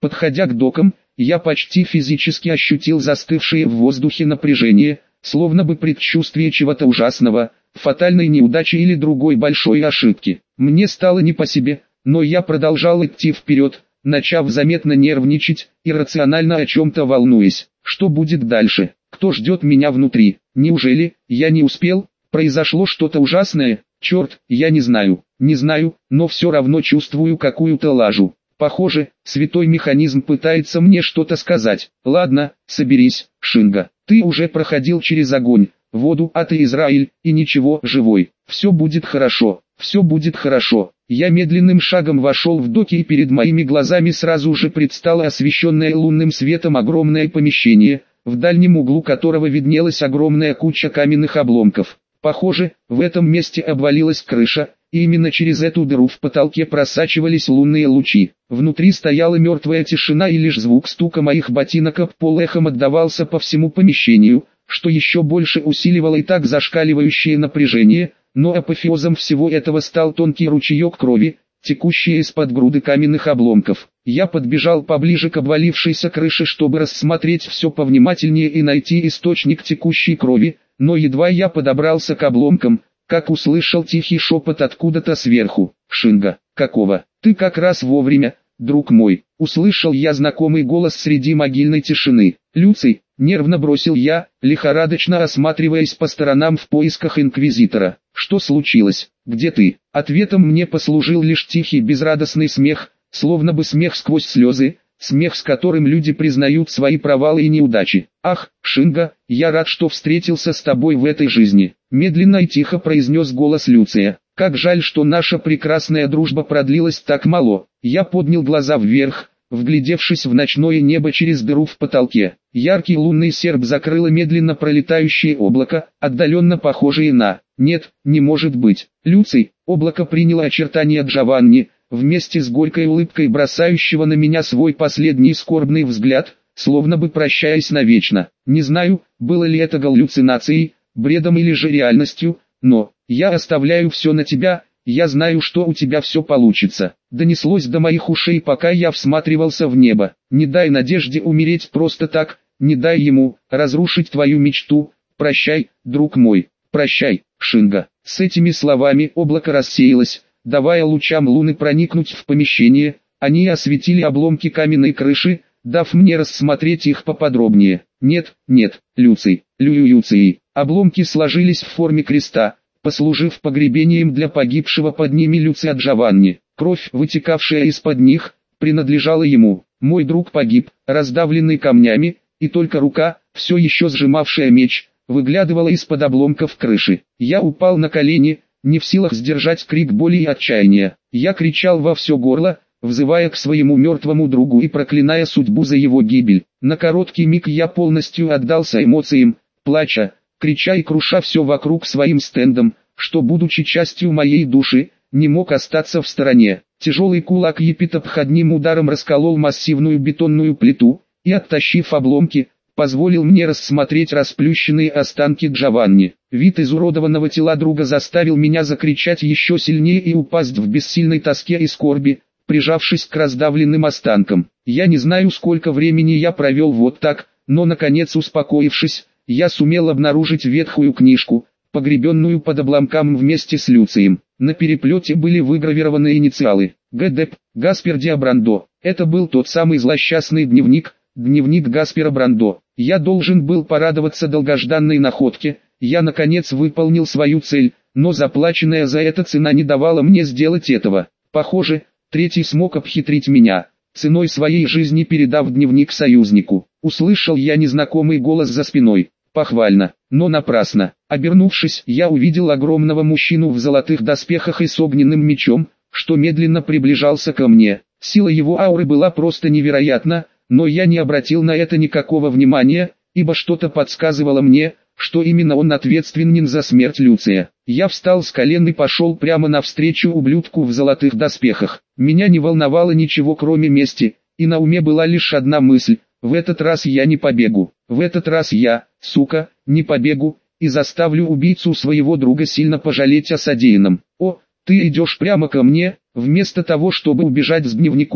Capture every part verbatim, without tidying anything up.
Подходя к докам, я почти физически ощутил застывшее в воздухе напряжение, словно бы предчувствие чего-то ужасного, фатальной неудачи или другой большой ошибки. Мне стало не по себе, но я продолжал идти вперед, начав заметно нервничать, иррационально о чем-то волнуясь. Что будет дальше? Кто ждет меня внутри? Неужели я не успел? Произошло что-то ужасное? Черт, я не знаю, не знаю, но все равно чувствую какую-то лажу. Похоже, святой механизм пытается мне что-то сказать. Ладно, соберись, Шинга. Ты уже проходил через огонь, воду, а ты Израиль, и ничего, живой. Все будет хорошо, все будет хорошо. Я медленным шагом вошел в доки, и перед моими глазами сразу же предстало освещенное лунным светом огромное помещение, в дальнем углу которого виднелась огромная куча каменных обломков. Похоже, в этом месте обвалилась крыша, и именно через эту дыру в потолке просачивались лунные лучи. Внутри стояла мертвая тишина, и лишь звук стука моих ботинок об пол эхом отдавался по всему помещению, что еще больше усиливало и так зашкаливающее напряжение, но апофеозом всего этого стал тонкий ручеек крови, текущий из-под груды каменных обломков. Я подбежал поближе к обвалившейся крыше, чтобы рассмотреть все повнимательнее и найти источник текущей крови, но едва я подобрался к обломкам, как услышал тихий шепот откуда-то сверху. «Шинга, какого? Ты как раз вовремя, друг мой!» Услышал я знакомый голос среди могильной тишины. «Люций!» — нервно бросил я, лихорадочно осматриваясь по сторонам в поисках инквизитора. «Что случилось? Где ты?» Ответом мне послужил лишь тихий безрадостный смех, словно бы смех сквозь слезы, смех, с которым люди признают свои провалы и неудачи. «Ах, Шинга, я рад, что встретился с тобой в этой жизни», — медленно и тихо произнес голос Люция. «Как жаль, что наша прекрасная дружба продлилась так мало». Я поднял глаза вверх, вглядевшись в ночное небо через дыру в потолке. Яркий лунный серп закрыло медленно пролетающее облако, отдаленно похожее на... Нет, не может быть. Люций, облако приняло очертания Джованни, вместе с горькой улыбкой бросающего на меня свой последний скорбный взгляд, словно бы прощаясь навечно. Не знаю, было ли это галлюцинацией, бредом или же реальностью, но я оставляю все на тебя, я знаю, что у тебя все получится. Донеслось до моих ушей, пока я всматривался в небо. Не дай надежде умереть просто так, не дай ему разрушить твою мечту. Прощай, друг мой, прощай, Шинга. С этими словами облако рассеялось, давая лучам луны проникнуть в помещение. Они осветили обломки каменной крыши, дав мне рассмотреть их поподробнее. Нет, нет, Люций, Люююций. Обломки сложились в форме креста, послужив погребением для погибшего под ними Люция Джованни. Кровь, вытекавшая из-под них, принадлежала ему. Мой друг погиб, раздавленный камнями, и только рука, все еще сжимавшая меч, выглядывала из-под обломков крыши. Я упал на колени, не в силах сдержать крик боли и отчаяния. Я кричал во все горло, взывая к своему мертвому другу и проклиная судьбу за его гибель. На короткий миг я полностью отдался эмоциям, плача, крича и круша все вокруг своим стендом, что, будучи частью моей души, не мог остаться в стороне. Тяжелый кулак епитоп одним ударом расколол массивную бетонную плиту, и, оттащив обломки, позволил мне рассмотреть расплющенные останки Джованни. Вид изуродованного тела друга заставил меня закричать еще сильнее и упасть в бессильной тоске и скорби, прижавшись к раздавленным останкам. Я не знаю, сколько времени я провел вот так, но, наконец успокоившись, я сумел обнаружить ветхую книжку, погребенную под обломкам вместе с Люцием. На переплете были выгравированы инициалы Г Д П, Гаспер Диа Брандо. Это был тот самый злосчастный дневник, дневник Гаспера Брандо. Я должен был порадоваться долгожданной находке, я наконец выполнил свою цель, но заплаченная за это цена не давала мне сделать этого. Похоже, третий смог обхитрить меня, ценой своей жизни передав дневник союзнику. Услышал я незнакомый голос за спиной. Похвально, но напрасно. Обернувшись, я увидел огромного мужчину в золотых доспехах и с огненным мечом, что медленно приближался ко мне. Сила его ауры была просто невероятна, но я не обратил на это никакого внимания, ибо что-то подсказывало мне, что именно он ответственен за смерть Люция. Я встал с колен и пошел прямо навстречу ублюдку в золотых доспехах. Меня не волновало ничего кроме мести, и на уме была лишь одна мысль: в этот раз я не побегу. В этот раз я, сука, не побегу, и заставлю убийцу своего друга сильно пожалеть о содеянном. О, ты идешь прямо ко мне, вместо того, чтобы убежать с дневником.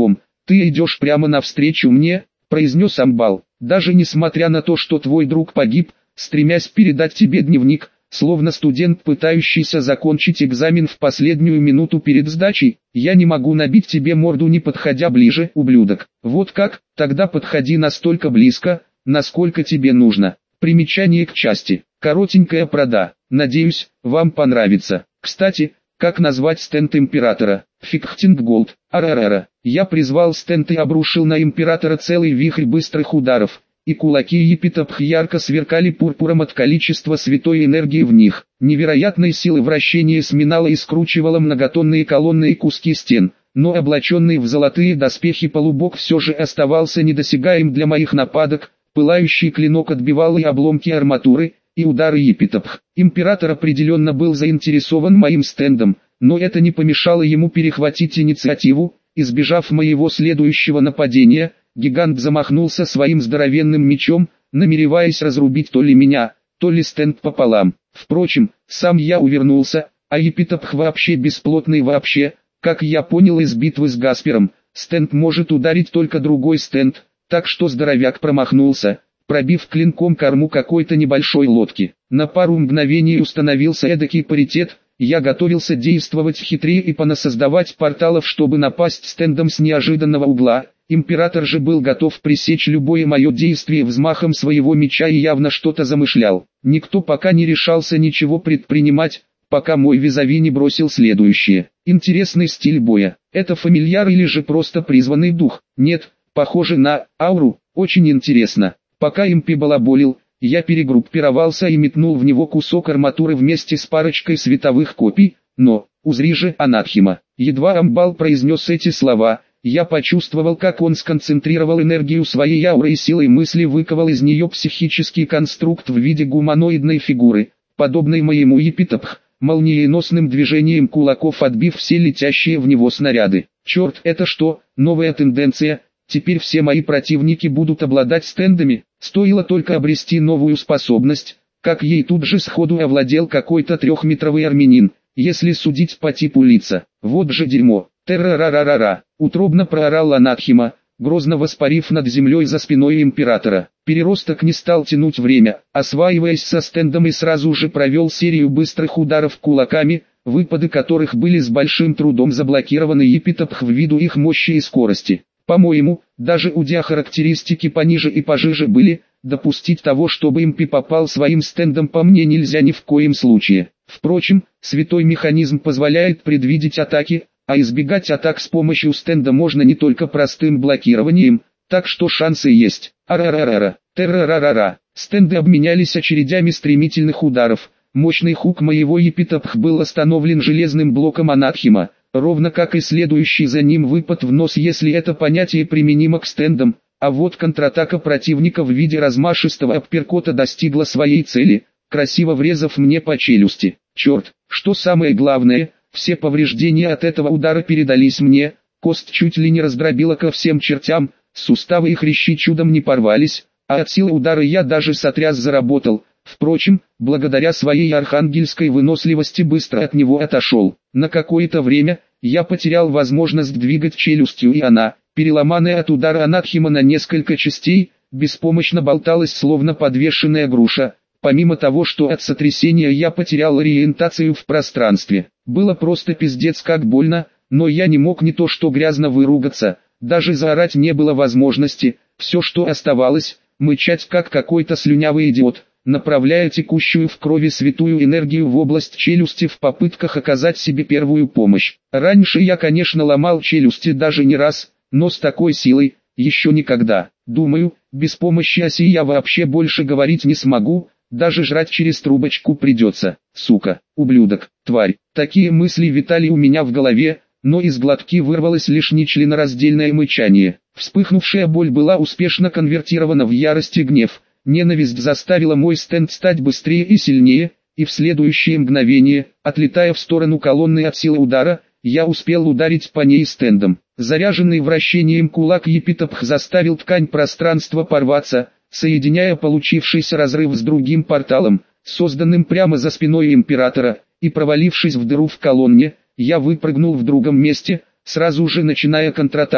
«Ты идешь прямо навстречу мне», — произнес Амбал, «даже несмотря на то, что твой друг погиб, стремясь передать тебе дневник, словно студент, пытающийся закончить экзамен в последнюю минуту перед сдачей. Я не могу набить тебе морду, не подходя ближе, ублюдок». «Вот как? Тогда подходи настолько близко, насколько тебе нужно». Примечание к части. Коротенькая прода. Надеюсь, вам понравится. Кстати, как назвать стенд императора? Фикхтингголд. Арарара. Я призвал стенд и обрушил на императора целый вихрь быстрых ударов, и кулаки Епитопх ярко сверкали пурпуром от количества святой энергии в них. Невероятной силы вращения сминало и скручивало многотонные колонны и куски стен, но облаченный в золотые доспехи полубог все же оставался недосягаем для моих нападок. Пылающий клинок отбивал и обломки арматуры, и удары Епитопх. Император определенно был заинтересован моим стендом, но это не помешало ему перехватить инициативу. Избежав моего следующего нападения, гигант замахнулся своим здоровенным мечом, намереваясь разрубить то ли меня, то ли стенд пополам. Впрочем, сам я увернулся, а Епитопх вообще бесплотный вообще. Как я понял из битвы с Гаспером, стенд может ударить только другой стенд, так что здоровяк промахнулся, пробив клинком корму какой-то небольшой лодки. На пару мгновений установился эдакий паритет. Я готовился действовать хитрее и понасоздавать порталов, чтобы напасть стендом с неожиданного угла. Император же был готов пресечь любое мое действие взмахом своего меча и явно что-то замышлял. Никто пока не решался ничего предпринимать, пока мой визави не бросил следующее. Интересный стиль боя. Это фамильяр или же просто призванный дух? Нет, похоже на ауру. Очень интересно. Пока импи балаболил, я перегруппировался и метнул в него кусок арматуры вместе с парочкой световых копий, но, узри же, Анатхима. Едва Амбал произнес эти слова, я почувствовал, как он сконцентрировал энергию своей ауры и силой мысли выковал из нее психический конструкт в виде гуманоидной фигуры, подобной моему Епитопх, молниеносным движением кулаков отбив все летящие в него снаряды. Черт, это что, новая тенденция? Теперь все мои противники будут обладать стендами. Стоило только обрести новую способность, как ей тут же сходу овладел какой-то трехметровый армянин, если судить по типу лица. Вот же дерьмо. Террарарарара. Утробно проорал Анатхима, грозно воспарив над землей за спиной императора. Переросток не стал тянуть время, осваиваясь со стендом и сразу же провел серию быстрых ударов кулаками, выпады которых были с большим трудом заблокированы Епитопх ввиду их мощи и скорости. По-моему, даже у Дя характеристики пониже и пожиже были, допустить того, чтобы импи попал своим стендом по мне нельзя ни в коем случае. Впрочем, святой механизм позволяет предвидеть атаки, а избегать атак с помощью стенда можно не только простым блокированием, так что шансы есть. Арарарара, террарарара. Стенды обменялись очередями стремительных ударов. Мощный хук моего Епитопх был остановлен железным блоком Анатхима, ровно как и следующий за ним выпад в нос, если это понятие применимо к стендам, а вот контратака противника в виде размашистого апперкота достигла своей цели, красиво врезав мне по челюсти. Черт, что самое главное, все повреждения от этого удара передались мне, кость чуть ли не раздробила ко всем чертям, суставы и хрящи чудом не порвались, а от силы удара я даже сотряс заработал. Впрочем, благодаря своей архангельской выносливости быстро от него отошел. На какое-то время я потерял возможность двигать челюстью, и она, переломанная от удара Анатхима на несколько частей, беспомощно болталась словно подвешенная груша. Помимо того, что от сотрясения я потерял ориентацию в пространстве, было просто пиздец как больно, но я не мог не то что грязно выругаться, даже заорать не было возможности. Все, что оставалось, мычать как какой-то слюнявый идиот, направляя текущую в крови святую энергию в область челюсти в попытках оказать себе первую помощь. Раньше я, конечно, ломал челюсти даже не раз, но с такой силой, еще никогда. Думаю, без помощи оси я вообще больше говорить не смогу, даже жрать через трубочку придется. Сука, ублюдок, тварь. Такие мысли витали у меня в голове, но из глотки вырвалось лишь нечленораздельное мычание. Вспыхнувшая боль была успешно конвертирована в ярость и гнев. Ненависть заставила мой стенд стать быстрее и сильнее, и в следующее мгновение, отлетая в сторону колонны от силы удара, я успел ударить по ней стендом. Заряженный вращением кулак Епитопх заставил ткань пространства порваться, соединяя получившийся разрыв с другим порталом, созданным прямо за спиной императора, и провалившись в дыру в колонне, я выпрыгнул в другом месте, сразу же начиная контратаку.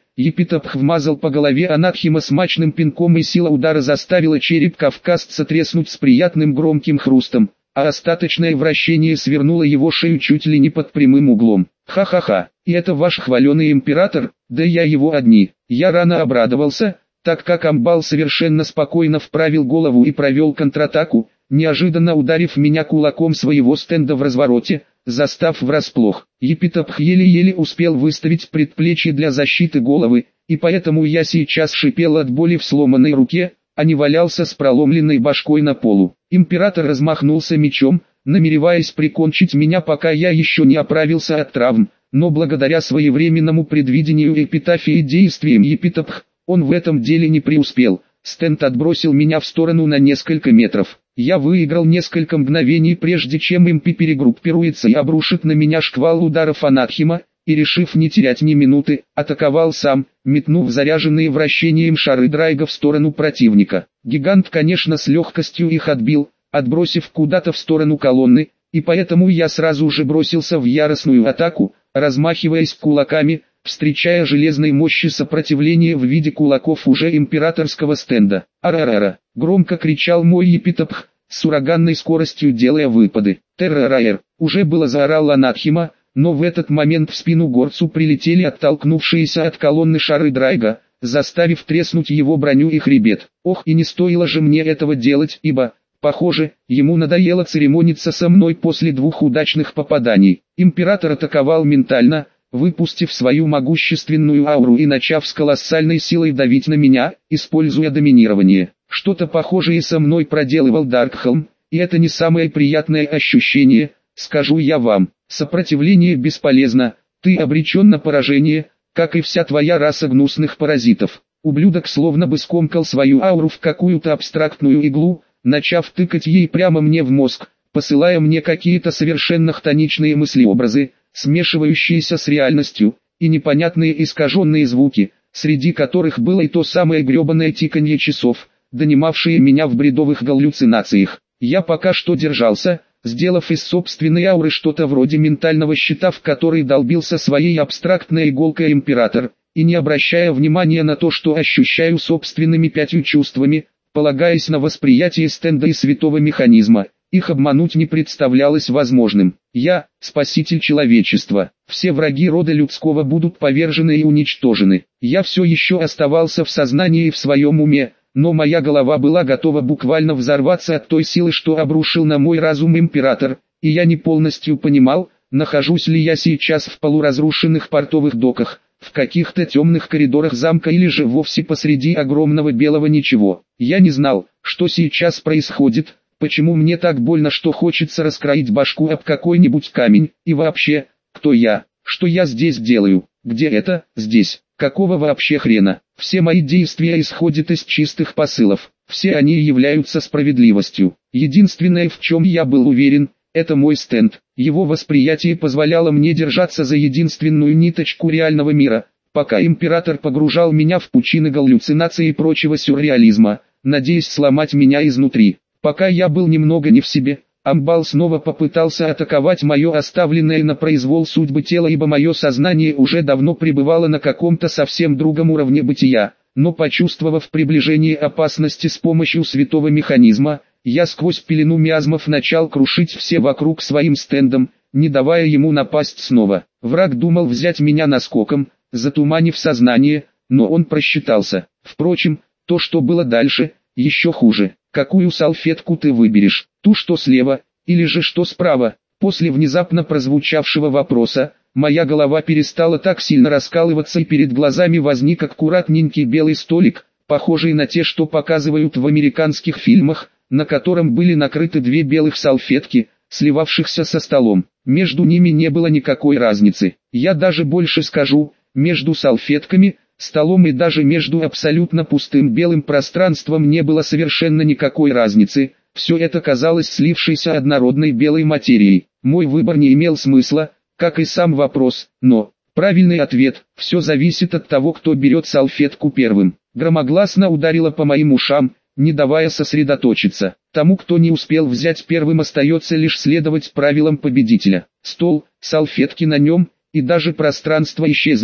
Епитопх вмазал по голове Анатхима смачным пинком, и сила удара заставила череп кавказца треснуть с приятным громким хрустом, а остаточное вращение свернуло его шею чуть ли не под прямым углом. Ха-ха-ха, и это ваш хваленый император? Да я его одни. Я рано обрадовался, так как Амбал совершенно спокойно вправил голову и провел контратаку, неожиданно ударив меня кулаком своего стенда в развороте, застав врасплох. Епитопх еле-еле успел выставить предплечье для защиты головы, и поэтому я сейчас шипел от боли в сломанной руке, а не валялся с проломленной башкой на полу. Император размахнулся мечом, намереваясь прикончить меня, пока я еще не оправился от травм, но благодаря своевременному предвидению эпитафии и действиям Епитопх, он в этом деле не преуспел. Стенд отбросил меня в сторону на несколько метров. Я выиграл несколько мгновений, прежде чем импи перегруппируется и обрушит на меня шквал ударов Анатхима, и, решив не терять ни минуты, атаковал сам, метнув заряженные вращением шары Драйга в сторону противника. Гигант, конечно, с легкостью их отбил, отбросив куда-то в сторону колонны, и поэтому я сразу же бросился в яростную атаку, размахиваясь кулаками, встречая железной мощи сопротивление в виде кулаков уже императорского стенда. «Арарара!» — громко кричал мой Епитопх, с ураганной скоростью делая выпады. «Террораер!» — уже было заорал Анатхима, но в этот момент в спину горцу прилетели оттолкнувшиеся от колонны шары Драйга, заставив треснуть его броню и хребет. Ох, и не стоило же мне этого делать, ибо, похоже, ему надоело церемониться со мной после двух удачных попаданий. Император атаковал ментально, выпустив свою могущественную ауру и начав с колоссальной силой давить на меня, используя доминирование. Что-то похожее со мной проделывал Даркхелм, и это не самое приятное ощущение, скажу я вам. Сопротивление бесполезно, ты обречен на поражение, как и вся твоя раса гнусных паразитов. Ублюдок словно бы скомкал свою ауру в какую-то абстрактную иглу, начав тыкать ей прямо мне в мозг, посылая мне какие-то совершенно хтоничные мыслеобразы, смешивающиеся с реальностью, и непонятные искаженные звуки, среди которых было и то самое гребаное тиканье часов, донимавшее меня в бредовых галлюцинациях. Я пока что держался, сделав из собственной ауры что-то вроде ментального щита, в который долбился своей абстрактной иголкой император, и не обращая внимания на то, что ощущаю собственными пятью чувствами, полагаясь на восприятие стенда и святого механизма. Их обмануть не представлялось возможным. Я – спаситель человечества. Все враги рода людского будут повержены и уничтожены. Я все еще оставался в сознании и в своем уме, но моя голова была готова буквально взорваться от той силы, что обрушил на мой разум император, и я не полностью понимал, нахожусь ли я сейчас в полуразрушенных портовых доках, в каких-то темных коридорах замка или же вовсе посреди огромного белого ничего. Я не знал, что сейчас происходит, почему мне так больно, что хочется раскроить башку об какой-нибудь камень, и вообще, кто я, что я здесь делаю, где это, здесь, какого вообще хрена. Все мои действия исходят из чистых посылов, все они являются справедливостью. Единственное, в чем я был уверен, это мой стенд. Его восприятие позволяло мне держаться за единственную ниточку реального мира, пока император погружал меня в пучины галлюцинаций и прочего сюрреализма, надеясь сломать меня изнутри. Пока я был немного не в себе, Амбал снова попытался атаковать мое оставленное на произвол судьбы тело, ибо мое сознание уже давно пребывало на каком-то совсем другом уровне бытия, но почувствовав приближение опасности с помощью святого механизма, я сквозь пелену миазмов начал крушить все вокруг своим стендом, не давая ему напасть снова. Враг думал взять меня наскоком, затуманив сознание, но он просчитался. Впрочем, то, что было дальше, еще хуже. Какую салфетку ты выберешь, ту, что слева, или же что справа? После внезапно прозвучавшего вопроса, моя голова перестала так сильно раскалываться, и перед глазами возник аккуратненький белый столик, похожий на те, что показывают в американских фильмах, на котором были накрыты две белых салфетки, сливавшихся со столом. Между ними не было никакой разницы. Я даже больше скажу, между салфетками, столом и даже между абсолютно пустым белым пространством не было совершенно никакой разницы, все это казалось слившейся однородной белой материей. Мой выбор не имел смысла, как и сам вопрос, но правильный ответ – все зависит от того, кто берет салфетку первым. Громогласно ударило по моим ушам, не давая сосредоточиться. Тому, кто не успел взять первым, остается лишь следовать правилам победителя. Стол, салфетки на нем, и даже пространство исчезли,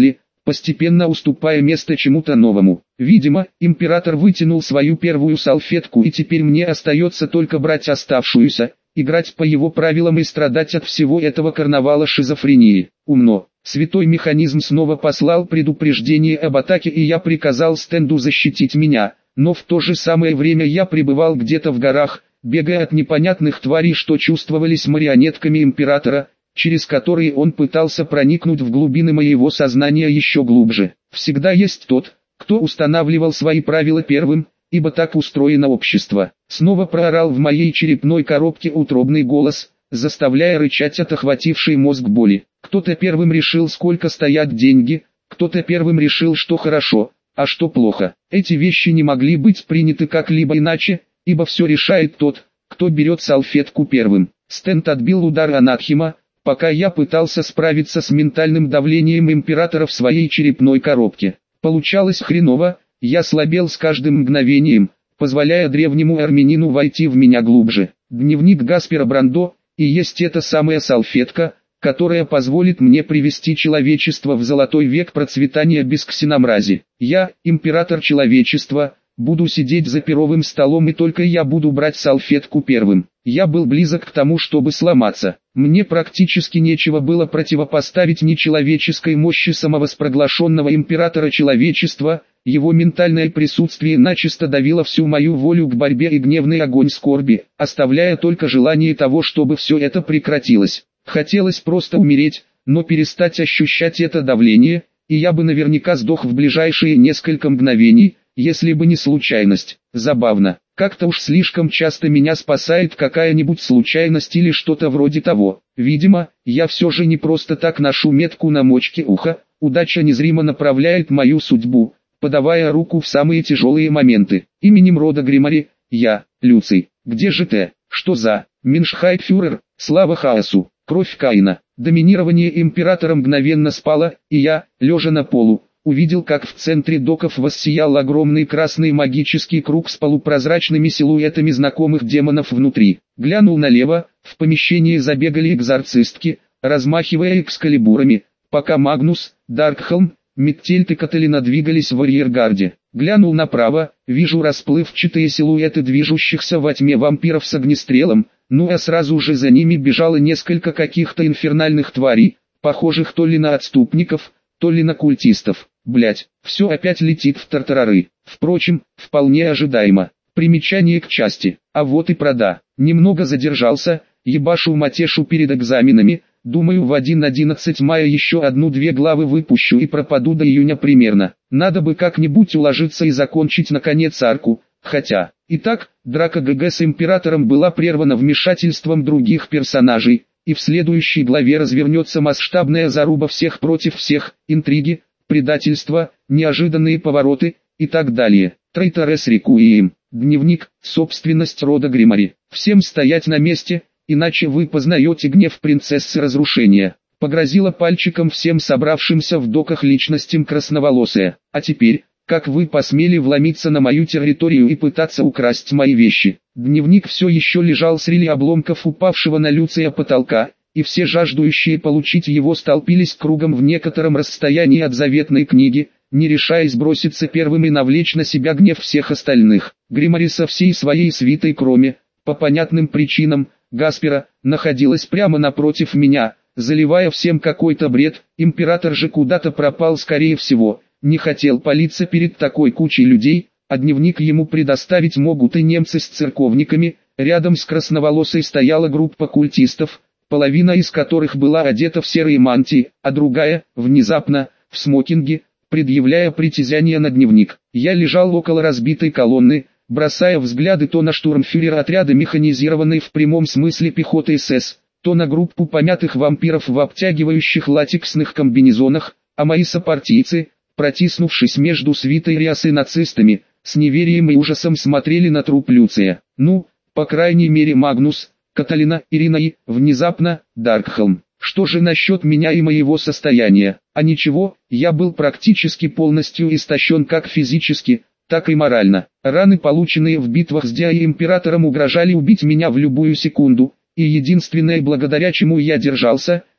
постепенно уступая место чему-то новому. Видимо, император вытянул свою первую салфетку, и теперь мне остается только брать оставшуюся, играть по его правилам и страдать от всего этого карнавала шизофрении. Умно. Святой механизм снова послал предупреждение об атаке, и я приказал стенду защитить меня, но в то же самое время я пребывал где-то в горах, бегая от непонятных тварей, что чувствовались марионетками императора, через которые он пытался проникнуть в глубины моего сознания еще глубже. Всегда есть тот, кто устанавливал свои правила первым, ибо так устроено общество. Снова проорал в моей черепной коробке утробный голос, заставляя рычать от охватившей мозг боли. Кто-то первым решил, сколько стоят деньги, кто-то первым решил, что хорошо, а что плохо. Эти вещи не могли быть приняты как-либо иначе, ибо все решает тот, кто берет салфетку первым. Стенд отбил удар Анатхима, пока я пытался справиться с ментальным давлением императора в своей черепной коробке. Получалось хреново, я слабел с каждым мгновением, позволяя древнему армянину войти в меня глубже. Дневник Гаспера Брандо, и есть эта самая салфетка, которая позволит мне привести человечество в золотой век процветания без ксеномрази. Я, император человечества, буду сидеть за перовым столом, и только я буду брать салфетку первым. Я был близок к тому, чтобы сломаться. Мне практически нечего было противопоставить нечеловеческой мощи самовоспроглашенного императора человечества. Его ментальное присутствие начисто давило всю мою волю к борьбе и гневный огонь скорби, оставляя только желание того, чтобы все это прекратилось. Хотелось просто умереть, но перестать ощущать это давление, и я бы наверняка сдох в ближайшие несколько мгновений, если бы не случайность. Забавно, как-то уж слишком часто меня спасает какая-нибудь случайность или что-то вроде того. Видимо, я все же не просто так ношу метку на мочке уха, удача незримо направляет мою судьбу, подавая руку в самые тяжелые моменты. Именем рода Гримари, я, Люций. Где же ты? Что за Меншхайтфюрер? Слава хаосу, кровь Каина. Доминирование императора мгновенно спало, и я, лежа на полу, увидел, как в центре доков воссиял огромный красный магический круг с полупрозрачными силуэтами знакомых демонов внутри. Глянул налево, в помещении забегали экзорцистки, размахивая экскалибурами, пока Магнус, Даркхелм, Миттельт и Каталина двигались в арьергарде. Глянул направо, вижу расплывчатые силуэты движущихся во тьме вампиров с огнестрелом, ну а сразу же за ними бежало несколько каких-то инфернальных тварей, похожих то ли на отступников, то ли на культистов. Блять, все опять летит в тартарары. Впрочем, вполне ожидаемо. Примечание к части. А вот и прода. Немного задержался, ебашу матешу перед экзаменами. Думаю, в один-одиннадцать мая еще одну-две главы выпущу и пропаду до июня примерно. Надо бы как-нибудь уложиться и закончить наконец арку. Хотя, итак, драка ГГ с императором была прервана вмешательством других персонажей, и в следующей главе развернется масштабная заруба всех против всех, интриги, предательство, неожиданные повороты и так далее. Трейторес Рекуием. Дневник, собственность рода Гримари. Всем стоять на месте, иначе вы познаете гнев принцессы разрушения. Погрозила пальчиком всем собравшимся в доках личностям красноволосая. А теперь, как вы посмели вломиться на мою территорию и пытаться украсть мои вещи? Дневник все еще лежал среди обломков упавшего на Люция потолка, и все жаждущие получить его столпились кругом в некотором расстоянии от заветной книги, не решаясь броситься первым и навлечь на себя гнев всех остальных. Гримари со всей своей свитой, кроме, по понятным причинам, Гаспера, находилась прямо напротив меня, заливая всем какой-то бред. Император же куда-то пропал, скорее всего, не хотел палиться перед такой кучей людей, а дневник ему предоставить могут и немцы с церковниками. Рядом с красноволосой стояла группа культистов, половина из которых была одета в серые мантии, а другая, внезапно, в смокинге, предъявляя притязание на дневник. Я лежал около разбитой колонны, бросая взгляды то на штурмфюрера отряда механизированной в прямом смысле пехоты СС, то на группу помятых вампиров в обтягивающих латексных комбинезонах, а мои сопартийцы, протиснувшись между свитой рясы нацистами, с неверием и ужасом смотрели на труп Люция. Ну, по крайней мере Магнус, Каталина, Ирина и, внезапно, Даркхелм. Что же насчет меня и моего состояния? А ничего, я был практически полностью истощен как физически, так и морально. Раны, полученные в битвах с Диа и Императором, угрожали убить меня в любую секунду, и единственное, благодаря чему я держался,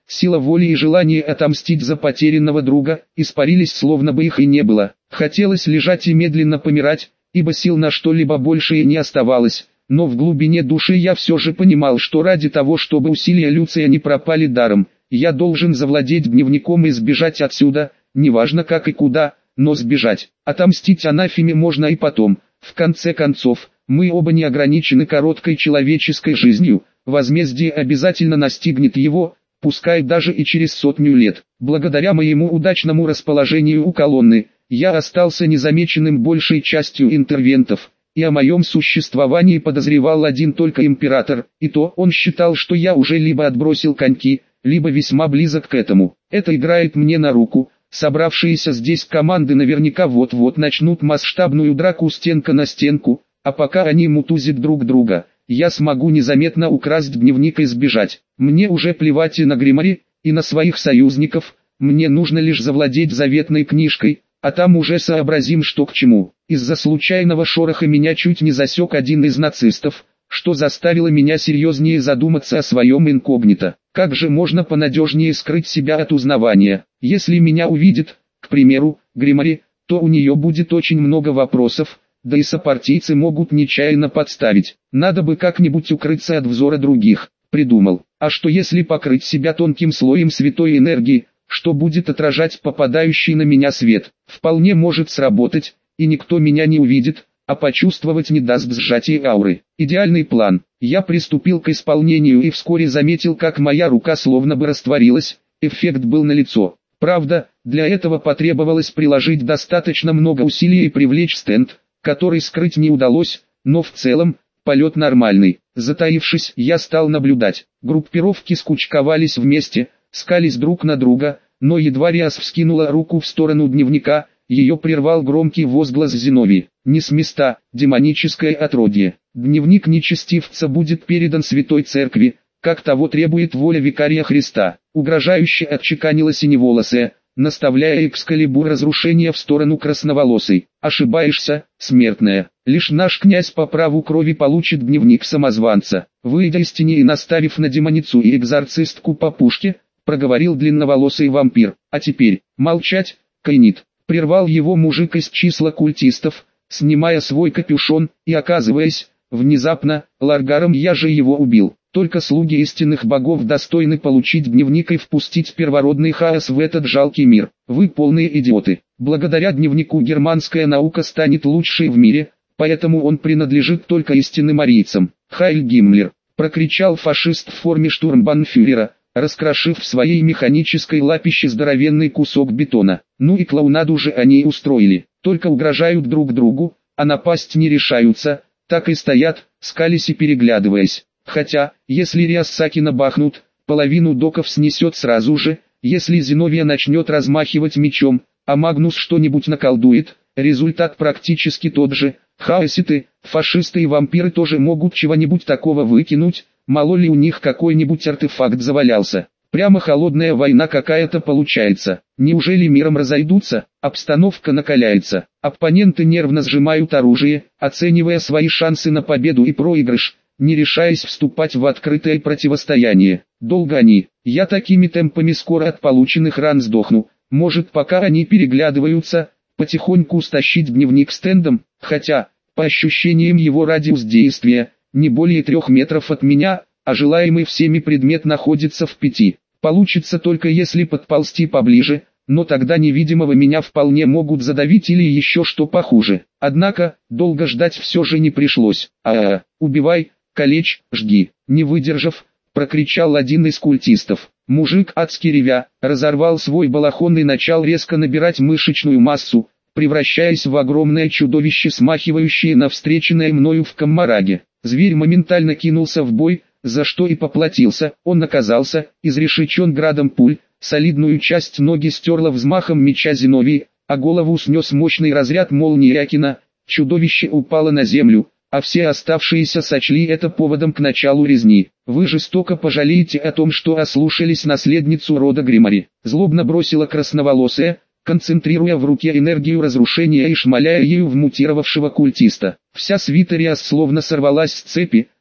Сила воли и желание отомстить за потерянного друга испарились, словно бы их и не было. Хотелось лежать и медленно помирать, ибо сил на что-либо больше и не оставалось. Но в глубине души я все же понимал, что ради того, чтобы усилия Люция не пропали даром, я должен завладеть дневником и сбежать отсюда, неважно как и куда, но сбежать. Отомстить анафеме можно и потом. В конце концов, мы оба не ограничены короткой человеческой жизнью, возмездие обязательно настигнет его, пускай даже и через сотню лет. Благодаря моему удачному расположению у колонны, я остался незамеченным большей частью интервентов, и о моем существовании подозревал один только император, и то он считал, что я уже либо отбросил коньки, либо весьма близок к этому. Это играет мне на руку. Собравшиеся здесь команды наверняка вот-вот начнут масштабную драку стенка на стенку, а пока они мутузят друг друга, я смогу незаметно украсть дневник и сбежать. Мне уже плевать и на Гримари, и на своих союзников, мне нужно лишь завладеть заветной книжкой, а там уже сообразим, что к чему. Из-за случайного шороха меня чуть не засек один из нацистов, что заставило меня серьезнее задуматься о своем инкогнито. Как же можно понадежнее скрыть себя от узнавания? Если меня увидит, к примеру, Гримари, то у нее будет очень много вопросов, да и сопартийцы могут нечаянно подставить. Надо бы как-нибудь укрыться от взора других. Придумал. А что если покрыть себя тонким слоем святой энергии, что будет отражать попадающий на меня свет? Вполне может сработать, и никто меня не увидит, а почувствовать не даст сжатие ауры. Идеальный план. Я приступил к исполнению и вскоре заметил, как моя рука словно бы растворилась, эффект был налицо. Правда, для этого потребовалось приложить достаточно много усилий и привлечь стенд, который скрыть не удалось, но в целом, полет нормальный. Затаившись, я стал наблюдать. Группировки скучковались вместе, скались друг на друга, но едва Риас вскинула руку в сторону дневника, ее прервал громкий возглас Зиновий. Не с места, демоническое отродье. Дневник нечестивца будет передан Святой Церкви, как того требует воля викария Христа. Угрожающе отчеканила синеволосая, наставляя Экскалибур разрушения в сторону красноволосой. Ошибаешься, смертная. Лишь наш князь по праву крови получит дневник самозванца. Выйдя из тени и наставив на демоницу и экзорцистку по пушке, проговорил длинноволосый вампир. А теперь, молчать, Кайнит. Прервал его мужик из числа культистов, снимая свой капюшон, и оказываясь, внезапно, Ларгаром я же его убил. Только слуги истинных богов достойны получить дневник и впустить первородный хаос в этот жалкий мир. Вы полные идиоты. Благодаря дневнику германская наука станет лучшей в мире, поэтому он принадлежит только истинным арийцам. Хайль Гиммлер, прокричал фашист в форме штурмбанфюрера, раскрошив в своей механической лапище здоровенный кусок бетона. Ну и клоунаду же они устроили. Только угрожают друг другу, а напасть не решаются, так и стоят, скались и переглядываясь. Хотя, если Риассакина бахнут, половину доков снесет сразу же, если Зиновия начнет размахивать мечом, а Магнус что-нибудь наколдует, результат практически тот же. Хаоситы, фашисты и вампиры тоже могут чего-нибудь такого выкинуть, мало ли у них какой-нибудь артефакт завалялся. Прямо холодная война какая-то получается. Неужели миром разойдутся? Обстановка накаляется. Оппоненты нервно сжимают оружие, оценивая свои шансы на победу и проигрыш, не решаясь вступать в открытое противостояние. Долго они. Я такими темпами скоро от полученных ран сдохну. Может, пока они переглядываются, потихоньку стащить дневник стендом, хотя, по ощущениям его радиус действия, не более трех метров от меня, а желаемый всеми предмет находится в пяти. Получится только если подползти поближе, но тогда невидимого меня вполне могут задавить или еще что похуже. Однако, долго ждать все же не пришлось. А-а-а, убивай, калечь, жги. Не выдержав, прокричал один из культистов. Мужик, адски ревя, разорвал свой балахон и начал резко набирать мышечную массу, превращаясь в огромное чудовище, смахивающее на встреченное мною в Каммараге. Зверь моментально кинулся в бой, за что и поплатился. Он оказался изрешечен градом пуль, солидную часть ноги стерла взмахом меча Зиновий, а голову снес мощный разряд молнии Якина. Чудовище упало на землю, а все оставшиеся сочли это поводом к началу резни. Вы жестоко пожалеете о том, что ослушались наследницу рода Гримари. Злобно бросила красноволосая, концентрируя в руке энергию разрушения и шмаляя ею в мутировавшего культиста. Вся свита Риас словно сорвалась с цепи,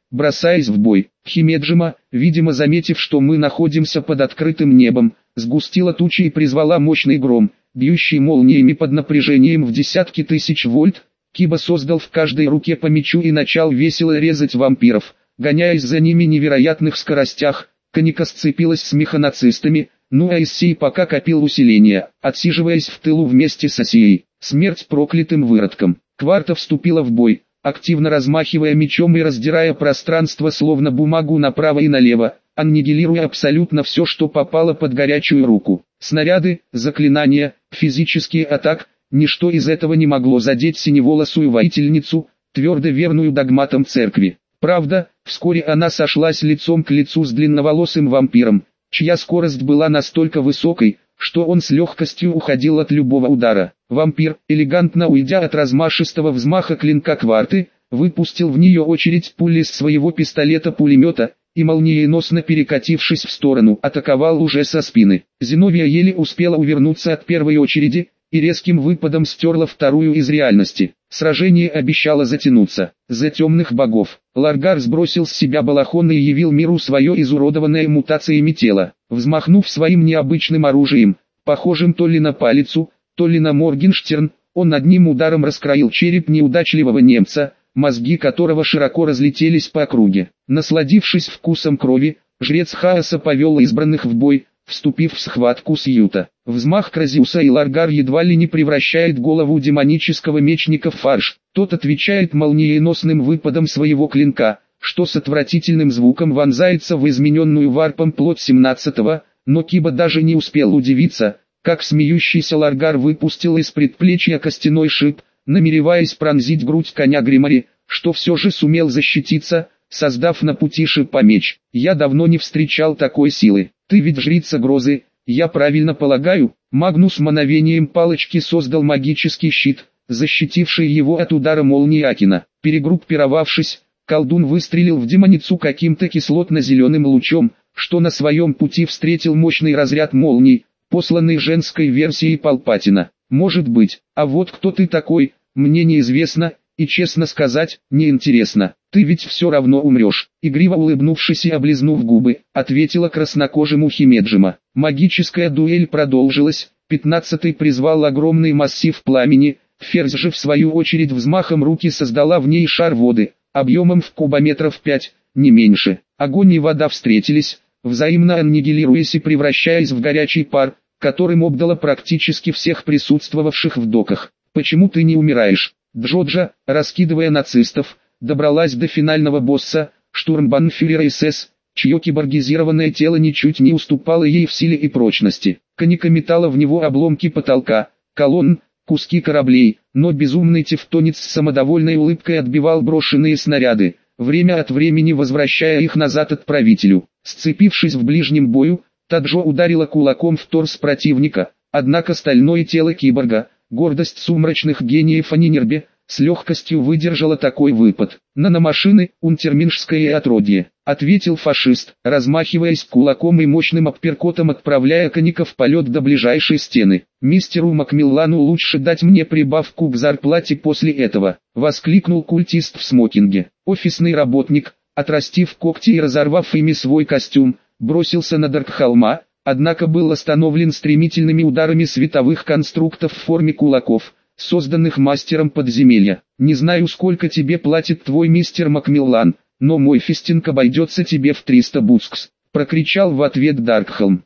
бросаясь в бой. Химеджима, видимо заметив, что мы находимся под открытым небом, сгустила тучи и призвала мощный гром, бьющий молниями под напряжением в десятки тысяч вольт. Киба создал в каждой руке по мечу и начал весело резать вампиров, гоняясь за ними в невероятных скоростях. Каника сцепилась с механацистами, ну а Иссей пока копил усиление, отсиживаясь в тылу вместе с Осией. Смерть проклятым выродкам. Кварта вступила в бой, активно размахивая мечом и раздирая пространство словно бумагу направо и налево, аннигилируя абсолютно все, что попало под горячую руку. Снаряды, заклинания, физические атаки, ничто из этого не могло задеть синеволосую воительницу, твердо верную догматам церкви. Правда, вскоре она сошлась лицом к лицу с длинноволосым вампиром, чья скорость была настолько высокой, что он с легкостью уходил от любого удара. Вампир, элегантно уйдя от размашистого взмаха клинка Кварты, выпустил в нее очередь пули из своего пистолета-пулемета, и молниеносно перекатившись в сторону, атаковал уже со спины. Зиновия еле успела увернуться от первой очереди, и резким выпадом стерла вторую из реальности. Сражение обещало затянуться. За темных богов. Ларгар сбросил с себя балахон и явил миру свое изуродованное мутациями тело. Взмахнув своим необычным оружием, похожим то ли на палицу, то ли на Моргенштерн, он одним ударом раскроил череп неудачливого немца, мозги которого широко разлетелись по округе. Насладившись вкусом крови, жрец хаоса повел избранных в бой, вступив в схватку с Юта. Взмах Кразиуса, и Ларгар едва ли не превращает голову демонического мечника в фарш. Тот отвечает молниеносным выпадом своего клинка, что с отвратительным звуком вонзается в измененную варпом плоть семнадцатого, но Киба даже не успел удивиться, как смеющийся Ларгар выпустил из предплечья костяной шип, намереваясь пронзить грудь коня Гримари, что все же сумел защититься, создав на пути шипа меч. Я давно не встречал такой силы. Ты ведь жрица грозы, я правильно полагаю? Магнус мановением палочки создал магический щит, защитивший его от удара молнии Акина. Перегруппировавшись, колдун выстрелил в демоницу каким-то кислотно-зеленым лучом, что на своем пути встретил мощный разряд молний, посланный женской версией Палпатина. Может быть, а вот кто ты такой, мне неизвестно, и честно сказать, неинтересно. Ты ведь все равно умрешь. Игриво улыбнувшись и облизнув губы, ответила краснокожему Химеджима. Магическая дуэль продолжилась, пятнадцатый призвал огромный массив пламени, Ферзь же в свою очередь взмахом руки создала в ней шар воды, объемом в кубометров пять, не меньше. Огонь и вода встретились, взаимно аннигилируясь и превращаясь в горячий пар, которым обдало практически всех присутствовавших в доках. «Почему ты не умираешь?» Джоджа, раскидывая нацистов, добралась до финального босса, штурмбанфюрера СС, чье киборгизированное тело ничуть не уступало ей в силе и прочности. Каника метала в него обломки потолка, колонн, куски кораблей, но безумный тевтонец с самодовольной улыбкой отбивал брошенные снаряды, время от времени возвращая их назад отправителю. Сцепившись в ближнем бою, Таджо ударила кулаком в торс противника, однако стальное тело киборга, гордость сумрачных гениев Анинербе, с легкостью выдержала такой выпад. «Наномашины, унтерменшское отродье», — ответил фашист, размахиваясь кулаком и мощным апперкотом отправляя Каника в полет до ближайшей стены. «Мистеру Макмиллану лучше дать мне прибавку к зарплате после этого», — воскликнул культист в смокинге. Офисный работник, отрастив когти и разорвав ими свой костюм, бросился на Даркхолма, однако был остановлен стремительными ударами световых конструктов в форме кулаков, созданных мастером подземелья. «Не знаю, сколько тебе платит твой мистер Макмиллан, но мой фистинг обойдется тебе в триста бутскс», — прокричал в ответ Даркхолм.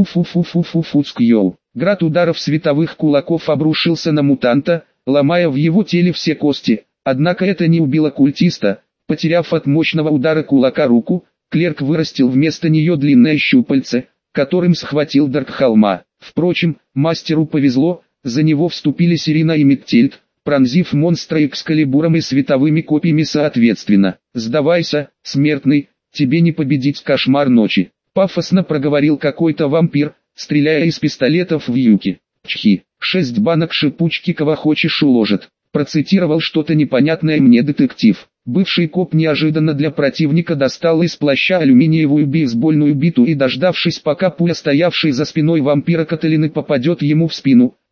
«Фу-фу-фу-фу-фу-фуцкьоу». Град ударов световых кулаков обрушился на мутанта, ломая в его теле все кости, однако это не убило культиста. Потеряв от мощного удара кулака руку, клерк вырастил вместо нее длинное щупальце, которым схватил Даркхолма. Впрочем, мастеру повезло, за него вступили Сирина и Миттельд, пронзив монстра экскалибуром и световыми копьями соответственно. «Сдавайся, смертный, тебе не победить кошмар ночи», — пафосно проговорил какой-то вампир, стреляя из пистолетов в юки. «Чхи, шесть банок шипучки кого хочешь уложит», — процитировал что-то непонятное мне детектив. Бывший коп неожиданно для противника достал из плаща алюминиевую бейсбольную биту и, дождавшись пока пуля стоявшей за спиной вампира Каталины попадет ему в спину,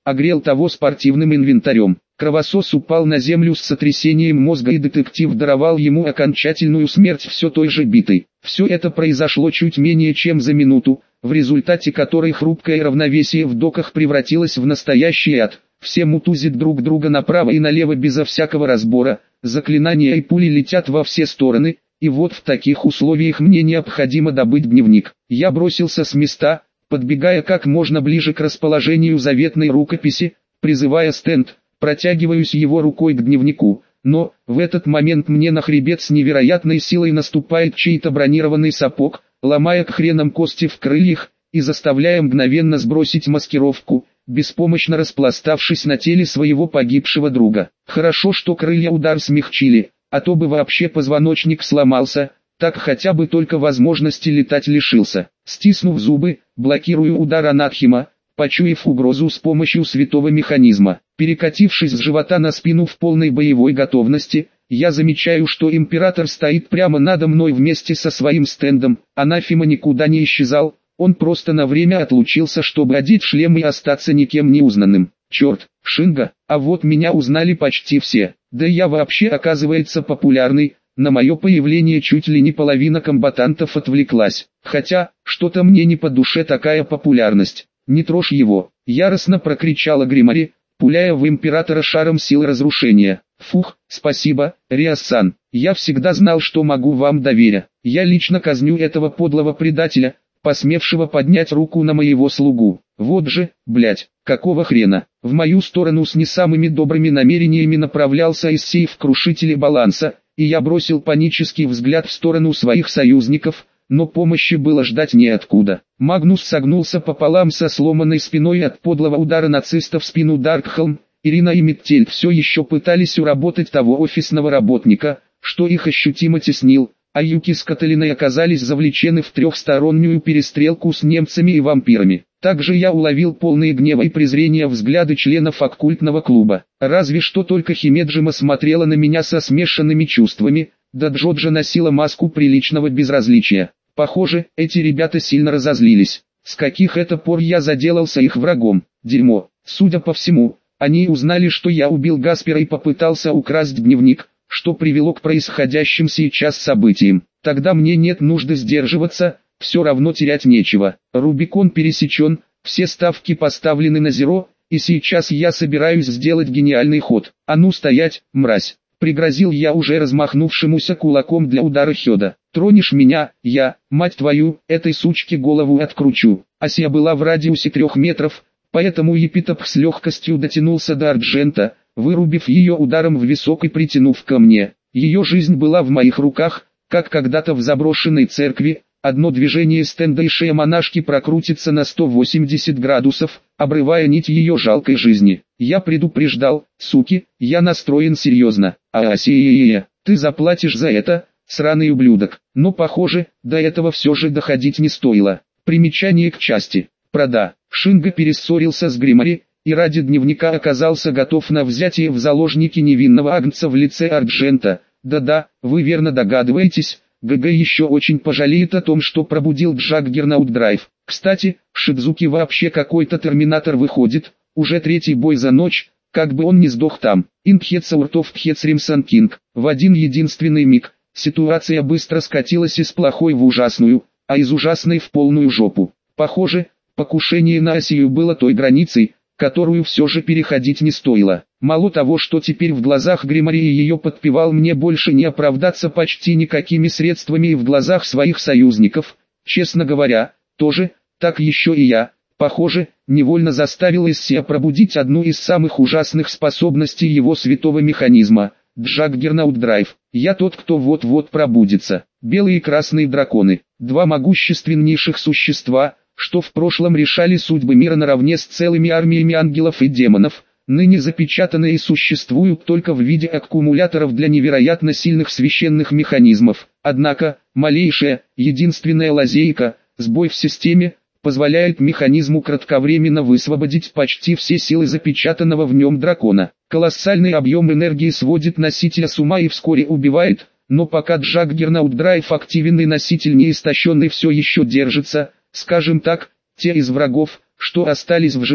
огрел того спортивным инвентарем. Кровосос упал на землю с сотрясением мозга, и детектив даровал ему окончательную смерть все той же битой. Все это произошло чуть менее чем за минуту, в результате которой хрупкое равновесие в доках превратилось в настоящий ад. Все мутузят друг друга направо и налево безо всякого разбора, заклинания и пули летят во все стороны, и вот в таких условиях мне необходимо добыть дневник. Я бросился с места, подбегая как можно ближе к расположению заветной рукописи, призывая стенд, протягиваюсь его рукой к дневнику, но в этот момент мне на хребет с невероятной силой наступает чей-то бронированный сапог, ломая к хренам кости в крыльях и заставляя мгновенно сбросить маскировку, беспомощно распластавшись на теле своего погибшего друга. Хорошо, что крылья удар смягчили, а то бы вообще позвоночник сломался, так хотя бы только возможности летать лишился. Стиснув зубы, блокирую удар Анатхима, почуяв угрозу с помощью святого механизма. Перекатившись с живота на спину в полной боевой готовности, я замечаю, что император стоит прямо надо мной вместе со своим стендом. Анафема никуда не исчезал, он просто на время отлучился, чтобы одеть шлем и остаться никем не узнанным. Черт, Шинга, а вот меня узнали почти все. Да я вообще, оказывается, популярный. На мое появление чуть ли не половина комбатантов отвлеклась. Хотя, что-то мне не по душе такая популярность. «Не трожь его!» — яростно прокричала Гримари, пуляя в императора шаром сил разрушения. «Фух, спасибо, Риас-сан, я всегда знал, что могу вам доверять. Я лично казню этого подлого предателя, посмевшего поднять руку на моего слугу. Вот же, блять, какого хрена?» В мою сторону с не самыми добрыми намерениями направлялся из сейф-крушителя баланса, и я бросил панический взгляд в сторону своих союзников, но помощи было ждать неоткуда. Магнус согнулся пополам со сломанной спиной от подлого удара нациста в спину Даркхелм. Ирина и Миттель все еще пытались уработать того офисного работника, что их ощутимо теснил, а Юки с Каталиной оказались завлечены в трехстороннюю перестрелку с немцами и вампирами. Также я уловил полные гнева и презрения взгляды членов оккультного клуба. Разве что только Химеджима смотрела на меня со смешанными чувствами, да Джоджа носила маску приличного безразличия. Похоже, эти ребята сильно разозлились. С каких это пор я заделался их врагом? Дерьмо. Судя по всему, они узнали, что я убил Гаспера и попытался украсть дневник, что привело к происходящим сейчас событиям. Тогда мне нет нужды сдерживаться, все равно терять нечего. Рубикон пересечен, все ставки поставлены на зеро, и сейчас я собираюсь сделать гениальный ход. А ну стоять, мразь! Пригрозил я уже размахнувшемуся кулаком для удара Хёда. Тронешь меня, я, мать твою, этой сучке голову откручу. Асия была в радиусе трех метров, поэтому Епитоп с легкостью дотянулся до Арджента, вырубив ее ударом в висок и притянув ко мне. Ее жизнь была в моих руках, как когда-то в заброшенной церкви. Одно движение стенда и шея монашки прокрутится на сто восемьдесят градусов, обрывая нить ее жалкой жизни. Я предупреждал, суки, я настроен серьезно. А Асия, ты заплатишь за это, сраный ублюдок. Но похоже, до этого все же доходить не стоило. Примечание к части. Прода. Шинга перессорился с Гримари, и ради дневника оказался готов на взятие в заложники невинного агнца в лице Арджента. Да-да, вы верно догадываетесь. ГГ еще очень пожалеет о том, что пробудил Джаггернаут Драйв. Кстати, Шидзуки вообще какой-то терминатор выходит, уже третий бой за ночь, как бы он ни сдох там. Инхетсауртов Тхетсримсан Кинг. В один единственный миг, ситуация быстро скатилась из плохой в ужасную, а из ужасной в полную жопу. Похоже, покушение на Асию было той границей, которую все же переходить не стоило. Мало того, что теперь в глазах Гримари и ее подпевал, мне больше не оправдаться почти никакими средствами и в глазах своих союзников, честно говоря, тоже, так еще и я, похоже, невольно заставил Иссия пробудить одну из самых ужасных способностей его святого механизма – Джаггернаут Драйв. Я тот, кто вот-вот пробудится. Белые и красные драконы, два могущественнейших существа, что в прошлом решали судьбы мира наравне с целыми армиями ангелов и демонов, ныне запечатанные и существуют только в виде аккумуляторов для невероятно сильных священных механизмов. Однако, малейшая, единственная лазейка, сбой в системе, позволяет механизму кратковременно высвободить почти все силы запечатанного в нем дракона. Колоссальный объем энергии сводит носителя с ума и вскоре убивает, но пока Джаггернаут Драйв активный носитель не истощенный все еще держится. Скажем так, те из врагов, что остались в живых,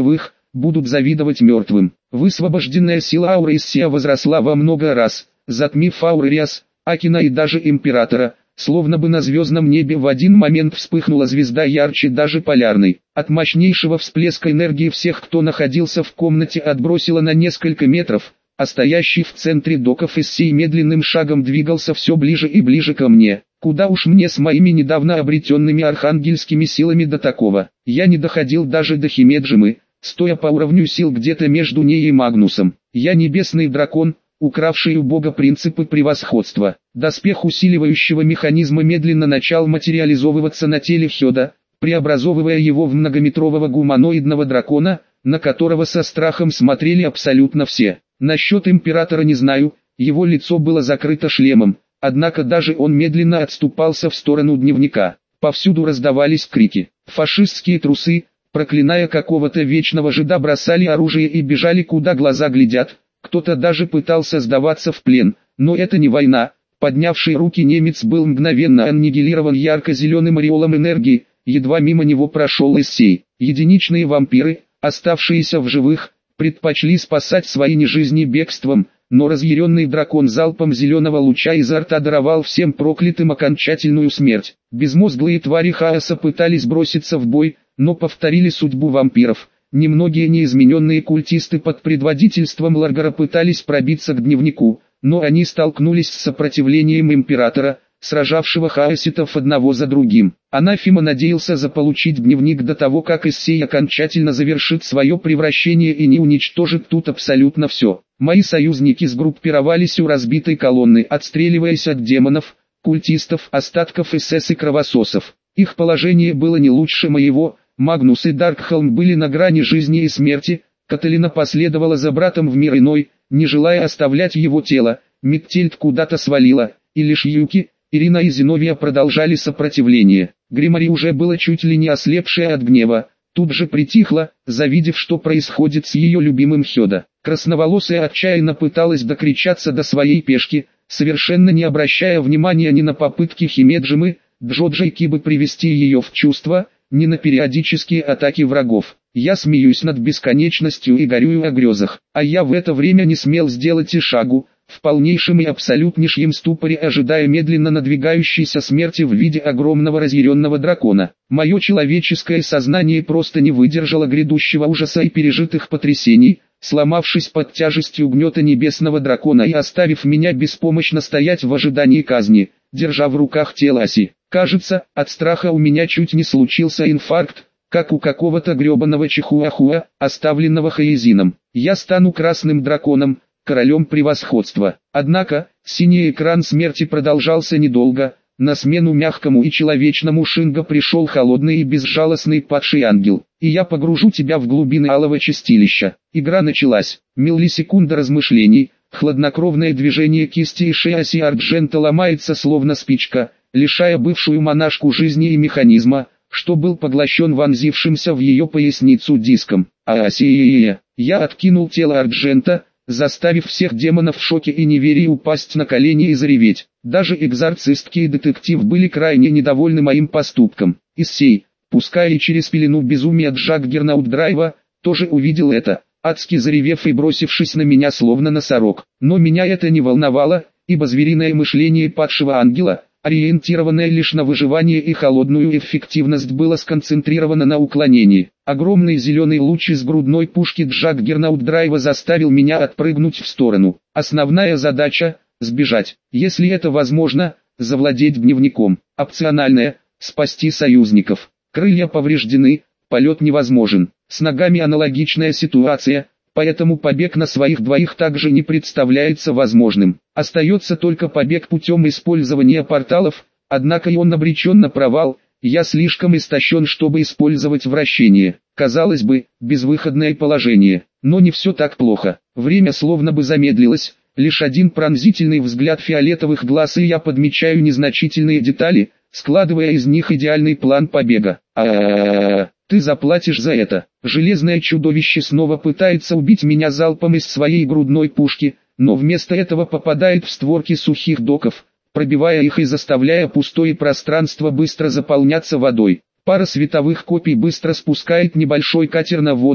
будут завидовать мертвым. Высвобожденная сила ауры Иссея возросла во много раз, затмив ауры Риас, Акина и даже Императора, словно бы на звездном небе в один момент вспыхнула звезда ярче даже полярной. От мощнейшего всплеска энергии всех, кто находился в комнате, отбросило на несколько метров, а стоящий в центре доков Иссей медленным шагом двигался все ближе и ближе ко мне. Куда уж мне с моими недавно обретенными архангельскими силами до такого. Я не доходил даже до Химеджимы, стоя по уровню сил где-то между ней и Магнусом. Я небесный дракон, укравший у бога принципы превосходства. Доспех усиливающего механизма медленно начал материализовываться на теле Хёда, преобразовывая его в многометрового гуманоидного дракона, на которого со страхом смотрели абсолютно все. Насчет Императора не знаю, его лицо было закрыто шлемом. Однако даже он медленно отступался в сторону дневника. Повсюду раздавались крики. Фашистские трусы, проклиная какого-то вечного жида, бросали оружие и бежали куда глаза глядят. Кто-то даже пытался сдаваться в плен, но это не война. Поднявший руки немец был мгновенно аннигилирован ярко-зеленым ореолом энергии, едва мимо него прошел Иссей. Единичные вампиры, оставшиеся в живых, предпочли спасать свои нежизни бегством, но разъяренный дракон залпом зеленого луча изо рта даровал всем проклятым окончательную смерть. Безмозглые твари хаоса пытались броситься в бой, но повторили судьбу вампиров. Немногие неизмененные культисты под предводительством Ларгара пытались пробиться к дневнику, но они столкнулись с сопротивлением Императора, сражавшего хаоситов одного за другим. Анафима надеялся заполучить дневник до того, как Иссей окончательно завершит свое превращение и не уничтожит тут абсолютно все. Мои союзники сгруппировались у разбитой колонны, отстреливаясь от демонов, культистов, остатков эс эс и кровососов. Их положение было не лучше моего. Магнус и Даркхолм были на грани жизни и смерти. Каталина последовала за братом в мир иной, не желая оставлять его тело. Миктельд куда-то свалила, и лишь Юки, Ирина и Зиновия продолжали сопротивление. Гримари уже было чуть ли не ослепшая от гнева, тут же притихла, завидев, что происходит с ее любимым Хёда. Красноволосая отчаянно пыталась докричаться до своей пешки, совершенно не обращая внимания ни на попытки Химеджимы, Джоджа и Кибы привести ее в чувство, ни на периодические атаки врагов. Я смеюсь над бесконечностью и горюю о грезах, а я в это время не смел сделать и шагу, в полнейшем и абсолютнейшем ступоре, ожидая медленно надвигающейся смерти в виде огромного разъяренного дракона. Мое человеческое сознание просто не выдержало грядущего ужаса и пережитых потрясений, сломавшись под тяжестью гнета небесного дракона и оставив меня беспомощно стоять в ожидании казни, держа в руках тело Аси. Кажется, от страха у меня чуть не случился инфаркт, как у какого-то гребаного чихуахуа, оставленного Хаезином. Я стану красным драконом, королем превосходства. Однако, синий экран смерти продолжался недолго. На смену мягкому и человечному Шинга пришел холодный и безжалостный падший ангел. И я погружу тебя в глубины алого чистилища. Игра началась. Миллисекунда размышлений, хладнокровное движение кисти и шеи Аси Арджента ломается словно спичка, лишая бывшую монашку жизни и механизма, что был поглощен вонзившимся в ее поясницу диском. А Аси, я откинул тело Арджента, заставив всех демонов в шоке и неверии упасть на колени и зареветь. Даже экзорцистки и детектив были крайне недовольны моим поступком. Иссей, пускай и через пелену безумия Джак Гернаут-Драйва, тоже увидел это, адски заревев и бросившись на меня словно носорог. Но меня это не волновало, ибо звериное мышление падшего ангела, ориентированное лишь на выживание и холодную эффективность, было сконцентрировано на уклонении. Огромный зеленый луч из грудной пушки Джак Гернаут-Драйва заставил меня отпрыгнуть в сторону. Основная задача – сбежать. Если это возможно, завладеть дневником. Опциональная – спасти союзников. Крылья повреждены, полет невозможен. С ногами аналогичная ситуация, поэтому побег на своих двоих также не представляется возможным. Остается только побег путем использования порталов, однако и он обречен на провал. Я слишком истощен, чтобы использовать вращение. Казалось бы, безвыходное положение. Но не все так плохо. Время словно бы замедлилось. Лишь один пронзительный взгляд фиолетовых глаз, и я подмечаю незначительные детали, складывая из них идеальный план побега. А-а-а, ты заплатишь за это. Железное чудовище снова пытается убить меня залпом из своей грудной пушки, но вместо этого попадает в створки сухих доков, пробивая их и заставляя пустое пространство быстро заполняться водой. Пара световых копий быстро спускает небольшой катер на воду,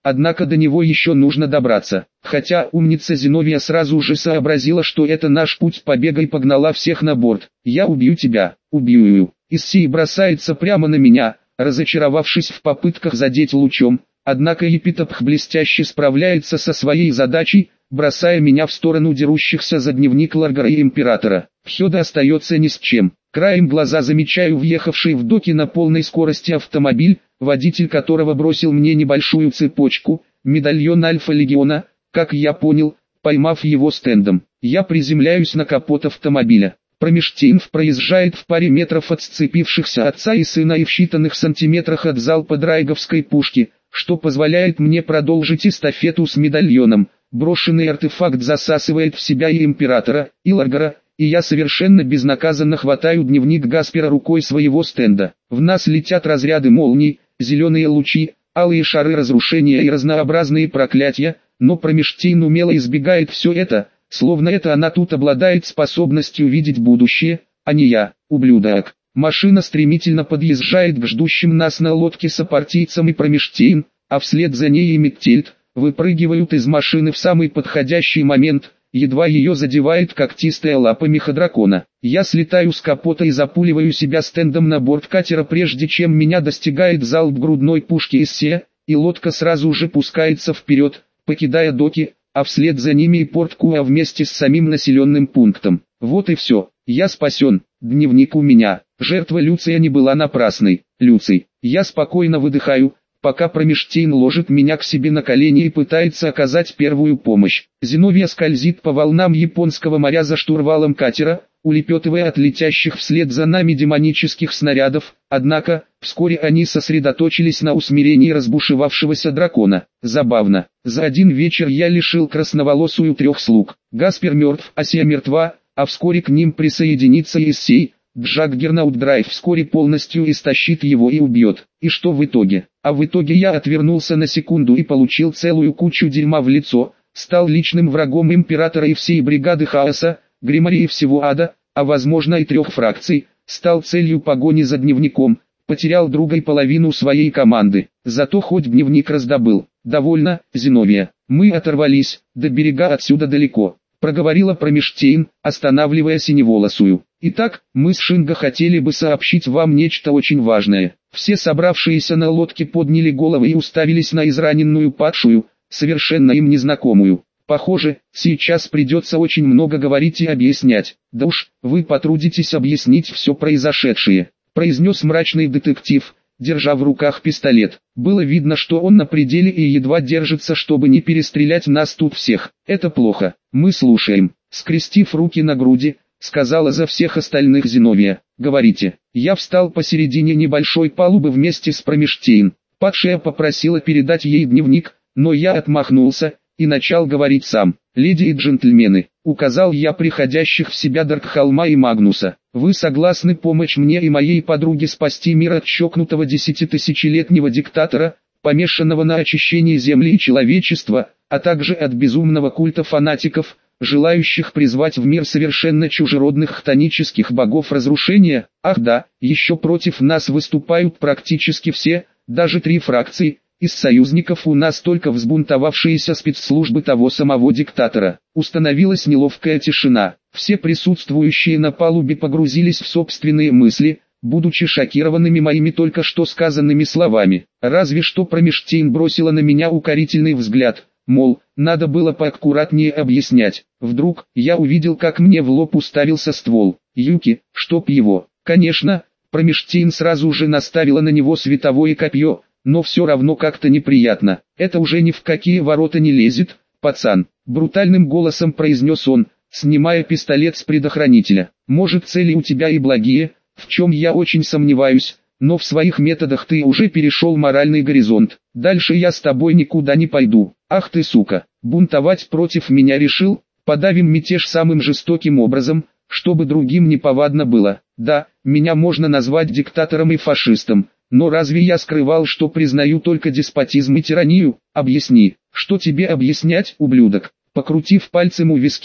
однако до него еще нужно добраться. Хотя умница Зиновия сразу же сообразила, что это наш путь побега, и погнала всех на борт. «Я убью тебя, убью!» Иссей бросается прямо на меня, разочаровавшись в попытках задеть лучом, однако Епитопх блестяще справляется со своей задачей, бросая меня в сторону дерущихся за дневник Ларгара и Императора. Хёда остается ни с чем. Краем глаза замечаю въехавший в доки на полной скорости автомобиль, водитель которого бросил мне небольшую цепочку, медальон Альфа-Легиона, как я понял, поймав его стендом. Я приземляюсь на капот автомобиля. Промештейнов проезжает в паре метров от сцепившихся отца и сына и в считанных сантиметрах от залпа драйговской пушки, что позволяет мне продолжить эстафету с медальоном. Брошенный артефакт засасывает в себя и Императора, и Ларгара, и я совершенно безнаказанно хватаю дневник Гаспера рукой своего стенда. В нас летят разряды молний, зеленые лучи, алые шары разрушения и разнообразные проклятия, но Промештейн умело избегает все это, словно это она тут обладает способностью видеть будущее, а не я, ублюдок. Машина стремительно подъезжает к ждущим нас на лодке сопартийцам и Промештейн, а вслед за ней и Меттельд выпрыгивают из машины в самый подходящий момент, едва ее задевает когтистая лапа меха-дракона. Я слетаю с капота и запуливаю себя стендом на борт катера, прежде чем меня достигает залп грудной пушки Иссея, и лодка сразу же пускается вперед, покидая доки, а вслед за ними и порт Куа вместе с самим населенным пунктом. Вот и все, я спасен, дневник у меня, жертва Люция не была напрасной. Люций, я спокойно выдыхаю, пока Промештейн ложит меня к себе на колени и пытается оказать первую помощь. Зиновия скользит по волнам японского моря за штурвалом катера, улепетывая от летящих вслед за нами демонических снарядов, однако, вскоре они сосредоточились на усмирении разбушевавшегося дракона. Забавно, за один вечер я лишил красноволосую трех слуг. Гаспер мертв, Асия мертва, а вскоре к ним присоединится Иссей. Джаггернаут-драйв вскоре полностью истощит его и убьет. И что в итоге? А в итоге я отвернулся на секунду и получил целую кучу дерьма в лицо, стал личным врагом Императора и всей бригады хаоса, Гримари и всего ада, а возможно и трех фракций, стал целью погони за дневником, потерял друга и половину своей команды. Зато хоть дневник раздобыл. Довольно, Зиновия. Мы оторвались, до берега отсюда далеко, проговорила Промештейн, останавливая синеволосую. Итак, мы с Шинго хотели бы сообщить вам нечто очень важное. Все собравшиеся на лодке подняли головы и уставились на израненную падшую, совершенно им незнакомую. Похоже, сейчас придется очень много говорить и объяснять. Да уж, вы потрудитесь объяснить все произошедшее, произнес мрачный детектив, держа в руках пистолет. Было видно, что он на пределе и едва держится, чтобы не перестрелять нас тут всех. Это плохо. Мы слушаем. Скрестив руки на груди, сказала за всех остальных Зиновия. Говорите. Я встал посередине небольшой палубы вместе с Промештейн. Падшая попросила передать ей дневник, но я отмахнулся и начал говорить сам. «Леди и джентльмены», указал я приходящих в себя Даркхолма и Магнуса, «вы согласны помочь мне и моей подруге спасти мир от чокнутого десятитысячелетнего диктатора, помешанного на очищении земли и человечества, а также от безумного культа фанатиков, желающих призвать в мир совершенно чужеродных хтонических богов разрушения? Ах да, еще против нас выступают практически все, даже три фракции. Из союзников у нас только взбунтовавшиеся спецслужбы того самого диктатора». Установилась неловкая тишина. Все присутствующие на палубе погрузились в собственные мысли, будучи шокированными моими только что сказанными словами. Разве что Промештейн бросила на меня укорительный взгляд, мол, надо было поаккуратнее объяснять. Вдруг, я увидел, как мне в лоб уставился ствол. Юки, чтоб его. Конечно, Промештейн сразу же наставила на него световое копье, но все равно как-то неприятно. Это уже ни в какие ворота не лезет, пацан. Брутальным голосом произнес он, снимая пистолет с предохранителя. Может, цели у тебя и благие, в чем я очень сомневаюсь, но в своих методах ты уже перешел моральный горизонт. Дальше я с тобой никуда не пойду. Ах ты сука, бунтовать против меня решил? Подавим мятеж самым жестоким образом, чтобы другим неповадно было. Да, меня можно назвать диктатором и фашистом. Но разве я скрывал, что признаю только деспотизм и тиранию? Объясни, что тебе объяснять, ублюдок? Покрутив пальцем у виске,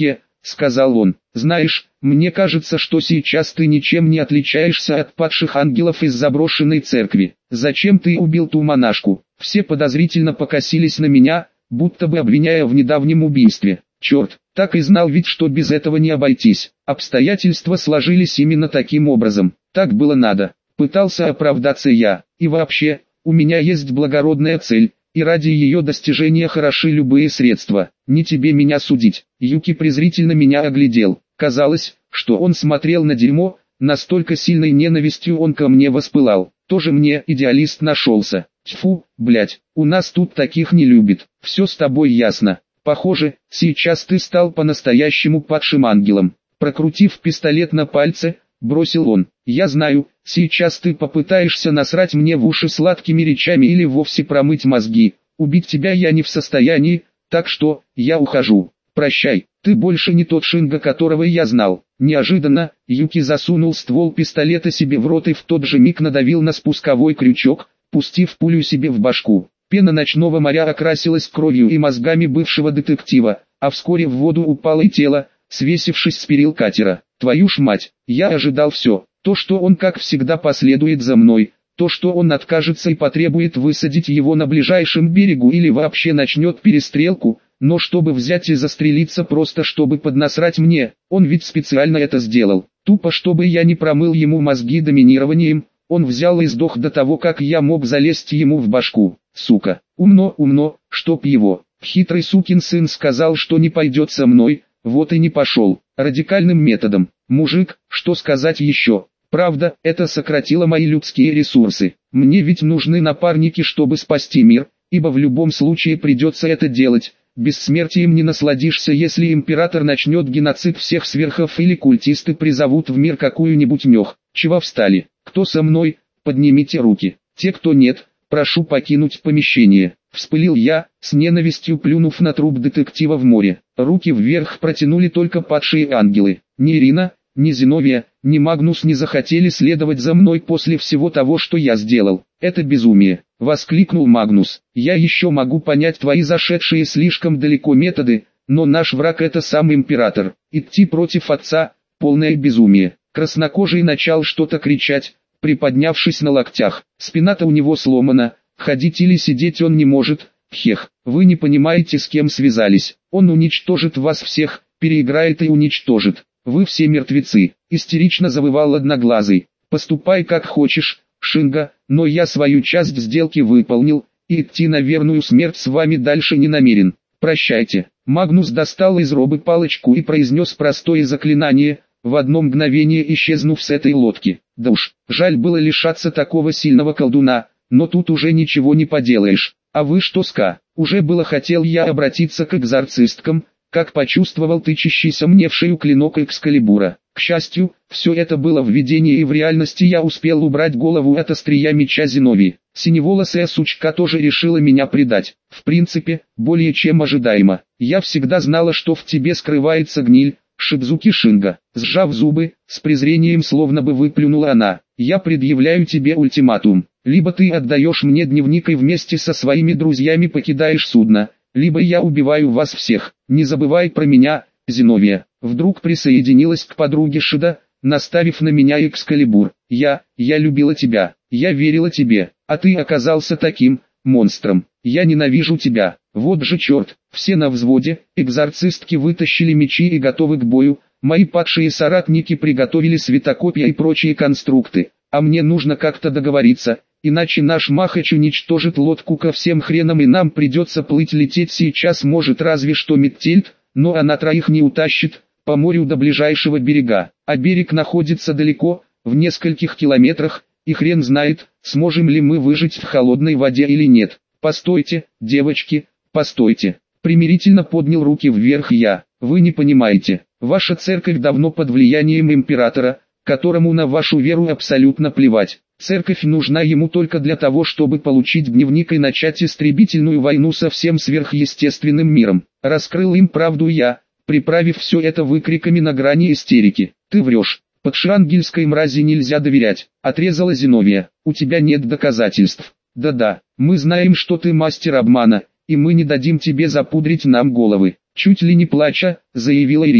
сказал он. Знаешь, мне кажется, что сейчас ты ничем не отличаешься от падших ангелов из заброшенной церкви. Зачем ты убил ту монашку? Все подозрительно покосились на меня, будто бы обвиняя в недавнем убийстве. Черт, так и знал ведь, что без этого не обойтись. Обстоятельства сложились именно таким образом. Так было надо. Пытался оправдаться я. И вообще, у меня есть благородная цель, и ради ее достижения хороши любые средства. Не тебе меня судить. Юки презрительно меня оглядел. Казалось, что он смотрел на дерьмо, настолько сильной ненавистью он ко мне воспылал. Тоже мне идеалист нашелся. Тьфу, блять, у нас тут таких не любит. Все с тобой ясно. Похоже, сейчас ты стал по-настоящему падшим ангелом. Прокрутив пистолет на пальце, бросил он. Я знаю, сейчас ты попытаешься насрать мне в уши сладкими речами или вовсе промыть мозги. Убить тебя я не в состоянии, так что, я ухожу. Прощай, ты больше не тот Шинга, которого я знал. Неожиданно, Юки засунул ствол пистолета себе в рот и в тот же миг надавил на спусковой крючок, пустив пулю себе в башку. Пена ночного моря окрасилась кровью и мозгами бывшего детектива, а вскоре в воду упало и тело, свесившись с перил катера. Твою ж мать, я ожидал все. То, что он как всегда последует за мной, то, что он откажется и потребует высадить его на ближайшем берегу или вообще начнет перестрелку, но чтобы взять и застрелиться просто чтобы поднасрать мне, он ведь специально это сделал. Тупо чтобы я не промыл ему мозги доминированием, он взял и сдох до того, как я мог залезть ему в башку. Сука, умно, умно, чтоб его. Хитрый сукин сын сказал, что не пойдет со мной, вот и не пошел. Радикальным методом. Мужик, что сказать еще? Правда, это сократило мои людские ресурсы. Мне ведь нужны напарники, чтобы спасти мир, ибо в любом случае придется это делать. Бессмертием не насладишься, если император начнет геноцид всех сверхов или культисты призовут в мир какую-нибудь мех. Чего встали? Кто со мной? Поднимите руки. Те, кто нет, прошу покинуть помещение. Вспылил я, с ненавистью плюнув на труп детектива в море. Руки вверх протянули только падшие ангелы. Ни Ирина, ни Зиновия, ни Магнус не захотели следовать за мной после всего того, что я сделал. Это безумие, воскликнул Магнус. Я еще могу понять твои зашедшие слишком далеко методы, но наш враг это сам император. Идти против отца – полное безумие. Краснокожий начал что-то кричать, приподнявшись на локтях. Спина-то у него сломана, ходить или сидеть он не может. Хех, вы не понимаете, с кем связались. Он уничтожит вас всех, переиграет и уничтожит. Вы все мертвецы, истерично завывал Одноглазый. Поступай как хочешь, Шинга, но я свою часть сделки выполнил, и идти на верную смерть с вами дальше не намерен. Прощайте. Магнус достал из робы палочку и произнес простое заклинание, в одно мгновение исчезнув с этой лодки. Да уж, жаль было лишаться такого сильного колдуна, но тут уже ничего не поделаешь. А вы что, ска? Уже было хотел я обратиться к экзорцисткам, как почувствовал тычащийся мне в шею клинок Экскалибура. К счастью, все это было в видении, и в реальности я успел убрать голову от острия меча Зиновии. Синеволосая сучка тоже решила меня предать. В принципе, более чем ожидаемо. Я всегда знала, что в тебе скрывается гниль, Шидзуки Шинга. Сжав зубы, с презрением словно бы выплюнула она. Я предъявляю тебе ультиматум. Либо ты отдаешь мне дневник и вместе со своими друзьями покидаешь судно, либо я убиваю вас всех. Не забывай про меня, Зиновия. Вдруг присоединилась к подруге Шида, наставив на меня Экскалибур. Я, я любила тебя, я верила тебе, а ты оказался таким монстром. Я ненавижу тебя. Вот же черт, все на взводе, экзорцистки вытащили мечи и готовы к бою, мои падшие соратники приготовили светокопия и прочие конструкты, а мне нужно как-то договориться, иначе наш Махач уничтожит лодку ко всем хренам и нам придется плыть лететь сейчас может разве что Меттельт, но она троих не утащит, по морю до ближайшего берега, а берег находится далеко, в нескольких километрах, и хрен знает, сможем ли мы выжить в холодной воде или нет. Постойте, девочки, постойте. Примирительно поднял руки вверх я. Вы не понимаете, ваша церковь давно под влиянием императора, которому на вашу веру абсолютно плевать. Церковь нужна ему только для того, чтобы получить дневник и начать истребительную войну со всем сверхъестественным миром. Раскрыл им правду я, приправив все это выкриками на грани истерики. Ты врешь. Подшангельской мрази нельзя доверять, отрезала Зиновия. У тебя нет доказательств. Да-да, мы знаем, что ты мастер обмана, и мы не дадим тебе запудрить нам головы. Чуть ли не плача, заявила Ирина.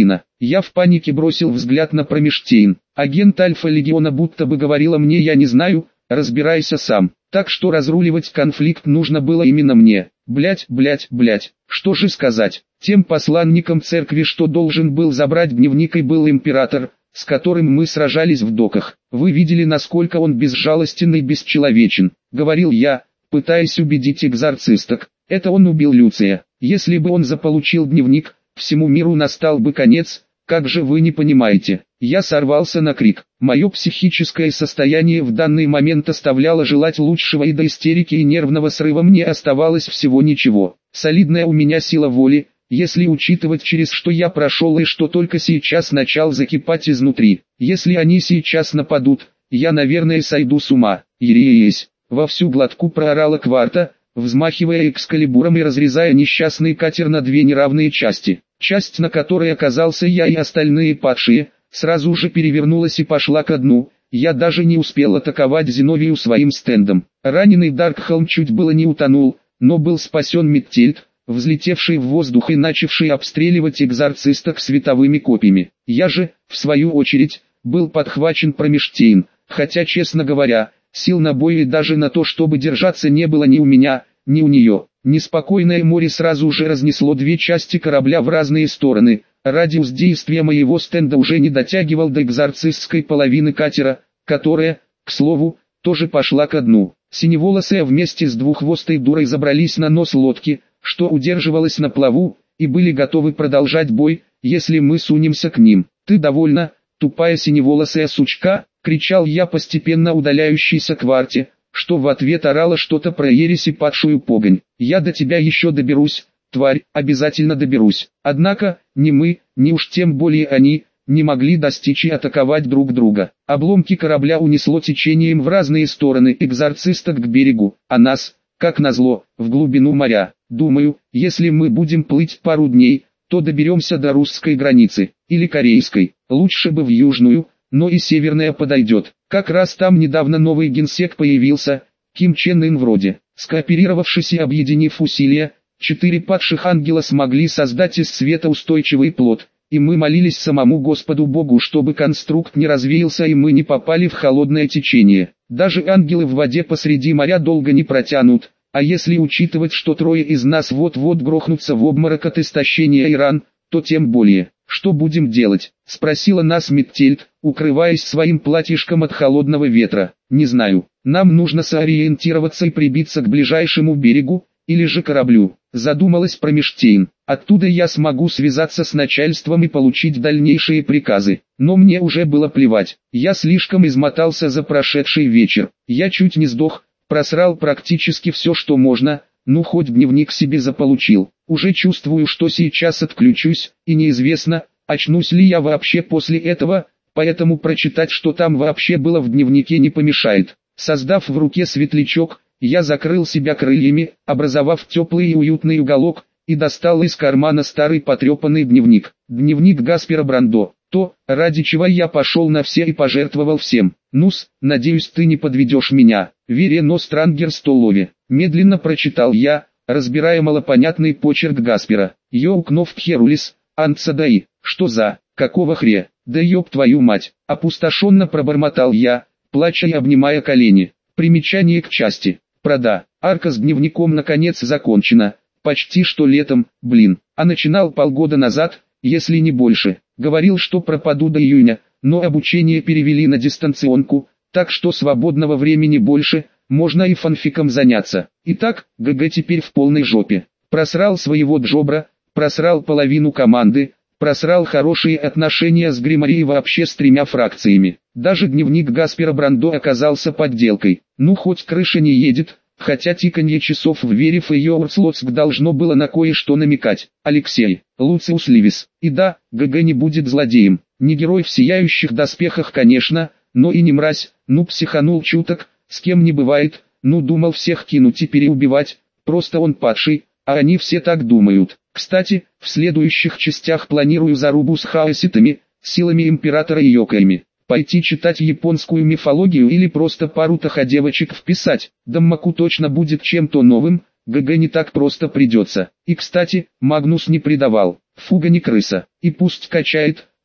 Я в панике бросил взгляд на Промештейн. Агент Альфа-Легиона будто бы говорила мне: я не знаю, разбирайся сам. Так что разруливать конфликт нужно было именно мне. Блять, блять, блять. Что же сказать? Тем посланникам церкви, что должен был забрать дневник, и был император, с которым мы сражались в доках. Вы видели, насколько он безжалостен и бесчеловечен, говорил я, пытаясь убедить экзорцисток. Это он убил Люция. Если бы он заполучил дневник, всему миру настал бы конец. Как же вы не понимаете? Я сорвался на крик. Мое психическое состояние в данный момент оставляло желать лучшего, и до истерики и нервного срыва мне оставалось всего ничего. Солидная у меня сила воли, если учитывать, через что я прошел и что только сейчас начал закипать изнутри. Если они сейчас нападут, я, наверное, сойду с ума. Ереесь! Во всю глотку проорала Кварта, взмахивая экскалибуром и разрезая несчастный катер на две неравные части. Часть, на которой оказался я и остальные падшие, сразу же перевернулась и пошла ко дну. Я даже не успел атаковать Зиновию своим стендом. Раненый Даркхолм чуть было не утонул, но был спасен Миттельд, взлетевший в воздух и начавший обстреливать экзорцисток световыми копьями. Я же, в свою очередь, был подхвачен Промештейн, хотя, честно говоря, сил на бой и даже на то, чтобы держаться, не было ни у меня, ни у нее. Неспокойное море сразу же разнесло две части корабля в разные стороны. Радиус действия моего стенда уже не дотягивал до экзорцистской половины катера, которая, к слову, тоже пошла ко дну. Синеволосые вместе с двуххвостой дурой забрались на нос лодки, что удерживалась на плаву, и были готовы продолжать бой, если мы сунемся к ним. «Ты довольна, тупая синеволосая сучка!» — кричал я постепенно удаляющейся Кварте, что в ответ орала что-то про ересь и падшую погонь. «Я до тебя еще доберусь, тварь, обязательно доберусь». Однако, ни мы, ни уж тем более они, не могли достичь и атаковать друг друга. Обломки корабля унесло течением в разные стороны, экзорцисток к берегу, а нас, как назло, в глубину моря. Думаю, если мы будем плыть пару дней, то доберемся до русской границы, или корейской, лучше бы в южную, но и северная подойдет. Как раз там недавно новый генсек появился, Ким Чен Ын вроде. Скооперировавшись и объединив усилия, четыре падших ангела смогли создать из света устойчивый плод, и мы молились самому Господу Богу, чтобы конструкт не развеялся и мы не попали в холодное течение. Даже ангелы в воде посреди моря долго не протянут, а если учитывать, что трое из нас вот-вот грохнутся в обморок от истощения и ран, то тем более. «Что будем делать?» — спросила нас Миттельд, укрываясь своим платьишком от холодного ветра. «Не знаю. Нам нужно сориентироваться и прибиться к ближайшему берегу, или же кораблю», — задумалась Промештейн. «Оттуда я смогу связаться с начальством и получить дальнейшие приказы. Но мне уже было плевать. Я слишком измотался за прошедший вечер. Я чуть не сдох, просрал практически все, что можно, ну хоть дневник себе заполучил. Уже чувствую, что сейчас отключусь, и неизвестно, очнусь ли я вообще после этого, поэтому прочитать, что там вообще было в дневнике, не помешает». Создав в руке светлячок, я закрыл себя крыльями, образовав теплый и уютный уголок, и достал из кармана старый потрепанный дневник. Дневник Гаспера Брандо. То, ради чего я пошел на все и пожертвовал всем. «Ну-с, надеюсь, ты не подведешь меня. Вере Нострангер Столове». Медленно прочитал я, разбирая малопонятный почерк Гаспера. «Йоукнов Пхерулис, Анцадаи, что за, какого хре, да ёб твою мать!» Опустошенно пробормотал я, плача и обнимая колени. Примечание к части. Прода. Арка с дневником наконец закончена. Почти что летом, блин. А начинал полгода назад, если не больше. Говорил, что пропаду до июня, но обучение перевели на дистанционку, так что свободного времени больше, можно и фанфиком заняться. Итак, ГГ теперь в полной жопе. Просрал своего Джобра, просрал половину команды, просрал хорошие отношения с Гримари и вообще с тремя фракциями. Даже дневник Гаспера Брандо оказался подделкой. Ну хоть крыша не едет, хотя тиканье часов в Верев и Йорслотск должно было на кое-что намекать. Алексей, Луциус Ливис. И да, ГГ не будет злодеем. Не герой в сияющих доспехах, конечно, но и не мразь. Ну психанул чуток, с кем не бывает. Ну думал всех кинуть и переубивать, просто он падший, а они все так думают. Кстати, в следующих частях планирую зарубу с хаоситами, силами императора и йокаями. Пойти читать японскую мифологию или просто пару таходевочек вписать. Даммаку точно будет чем-то новым, ГГ не так просто придется. И кстати, Магнус не предавал, Фуга не крыса, и пусть качает,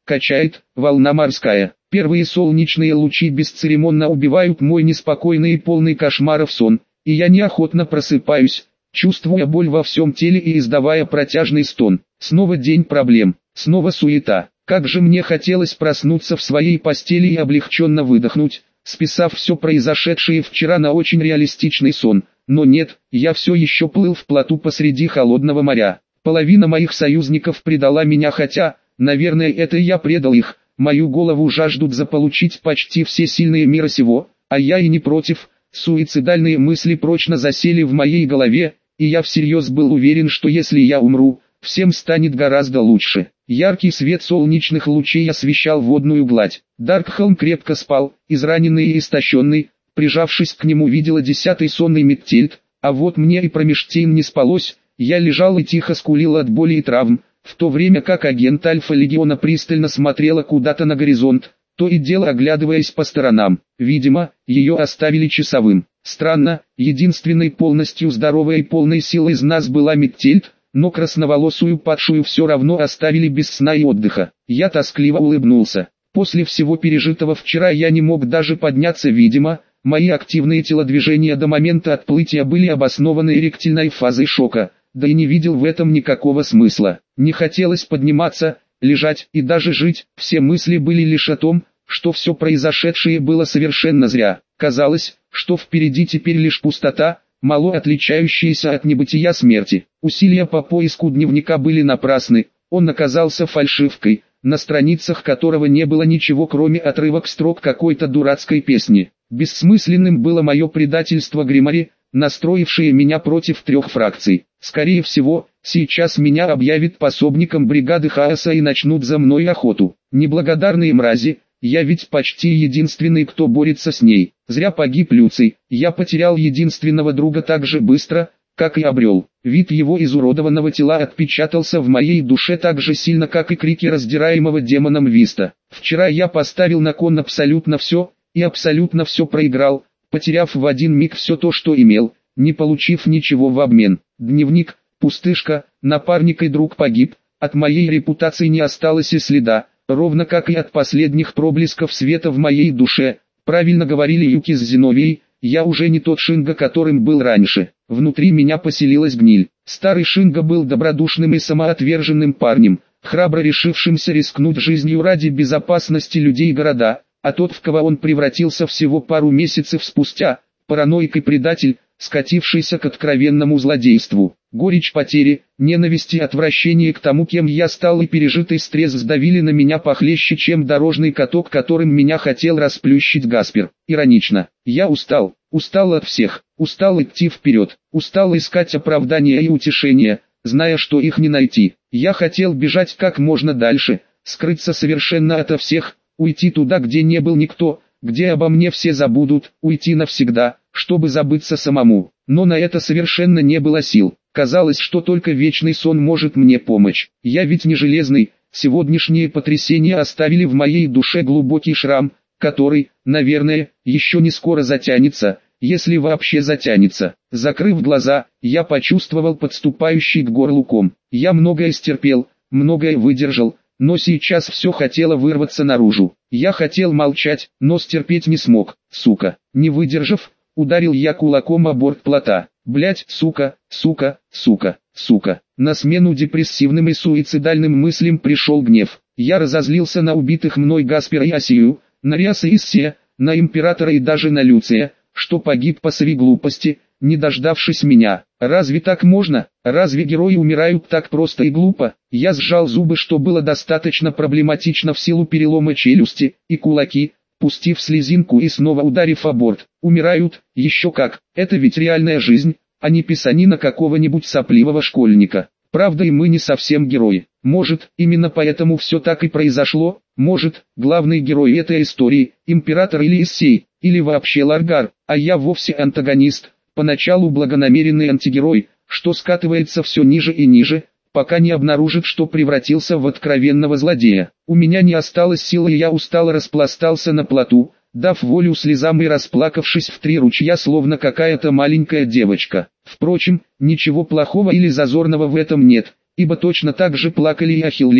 качает, волна морская. Первые солнечные лучи бесцеремонно убивают мой неспокойный и полный кошмаров сон, и я неохотно просыпаюсь, чувствуя боль во всем теле и издавая протяжный стон. Снова день проблем, снова суета. Как же мне хотелось проснуться в своей постели и облегченно выдохнуть, списав все произошедшее вчера на очень реалистичный сон. Но нет, я все еще плыл в плоту посреди холодного моря. Половина моих союзников предала меня, хотя, наверное, это я предал их. Мою голову жаждут заполучить почти все сильные мира сего, а я и не против. Суицидальные мысли прочно засели в моей голове, и я всерьез был уверен, что если я умру, всем станет гораздо лучше. Яркий свет солнечных лучей освещал водную гладь. Даркхолм крепко спал, израненный и истощенный. Прижавшись к нему, видела десятый сонный Меттельд, а вот мне и промежтейн не спалось. Я лежал и тихо скулил от боли и травм, в то время как агент Альфа-легиона пристально смотрела куда-то на горизонт, то и дело оглядываясь по сторонам. Видимо, ее оставили часовым. Странно, единственной полностью здоровой и полной силой из нас была Меттельд, но красноволосую падшую все равно оставили без сна и отдыха. Я тоскливо улыбнулся. После всего пережитого вчера я не мог даже подняться, видимо, мои активные телодвижения до момента отплытия были обоснованы эректильной фазой шока, да и не видел в этом никакого смысла. Не хотелось подниматься, лежать и даже жить, все мысли были лишь о том, что все произошедшее было совершенно зря. Казалось, что впереди теперь лишь пустота, мало отличающаяся от небытия смерти. Усилия по поиску дневника были напрасны, он оказался фальшивкой, на страницах которого не было ничего кроме отрывок строк какой-то дурацкой песни. Бессмысленным было мое предательство Гримари, настроившее меня против трех фракций. Скорее всего, сейчас меня объявят пособником бригады хаоса и начнут за мной охоту. Неблагодарные мрази, я ведь почти единственный, кто борется с ней. Зря погиб Люций, я потерял единственного друга так же быстро, как и обрел. Вид его изуродованного тела отпечатался в моей душе так же сильно, как и крики раздираемого демоном Виста. Вчера я поставил на кон абсолютно все, и абсолютно все проиграл, потеряв в один миг все то, что имел, не получив ничего в обмен. Дневник, пустышка, напарник и друг погиб, от моей репутации не осталось и следа, ровно как и от последних проблесков света в моей душе. Правильно говорили Юки с Зиновией, я уже не тот Шинга, которым был раньше. Внутри меня поселилась гниль. Старый Шинга был добродушным и самоотверженным парнем, храбро решившимся рискнуть жизнью ради безопасности людей и города, а тот, в кого он превратился всего пару месяцев спустя, параноик и предатель, скатившийся к откровенному злодейству. Горечь потери, ненависть и отвращение к тому, кем я стал, и пережитый стресс сдавили на меня похлеще, чем дорожный каток, которым меня хотел расплющить Гаспер. Иронично. Я устал, устал от всех, устал идти вперед, устал искать оправдания и утешения, зная, что их не найти. Я хотел бежать как можно дальше, скрыться совершенно ото всех, уйти туда, где не был никто, где обо мне все забудут, уйти навсегда, чтобы забыться самому. Но на это совершенно не было сил. Казалось, что только вечный сон может мне помочь. Я ведь не железный, сегодняшние потрясения оставили в моей душе глубокий шрам, который, наверное, еще не скоро затянется, если вообще затянется. Закрыв глаза, я почувствовал подступающий к горлу ком. Я многое стерпел, многое выдержал, но сейчас все хотело вырваться наружу. Я хотел молчать, но стерпеть не смог. Сука, не выдержав, ударил я кулаком о борт плота. Блять, сука, сука, сука, сука. На смену депрессивным и суицидальным мыслям пришел гнев. Я разозлился на убитых мной Гаспера и Асию, на Риаса и Ссия, на Императора и даже на Люция, что погиб по своей глупости, не дождавшись меня. Разве так можно? Разве герои умирают так просто и глупо? Я сжал зубы, что было достаточно проблематично в силу перелома челюсти, и кулаки, пустив слезинку и снова ударив о борт. Умирают, еще как, это ведь реальная жизнь, а не писанина какого-нибудь сопливого школьника. Правда, и мы не совсем герои. Может, именно поэтому все так и произошло, может, главный герой этой истории, Император или Иссей, или вообще Ларгар, а я вовсе антагонист, поначалу благонамеренный антигерой, что скатывается все ниже и ниже, пока не обнаружит, что превратился в откровенного злодея. У меня не осталось сил, и я устало распластался на плоту, дав волю слезам и расплакавшись в три ручья, словно какая-то маленькая девочка. Впрочем, ничего плохого или зазорного в этом нет, ибо точно так же плакали и Ахиллес,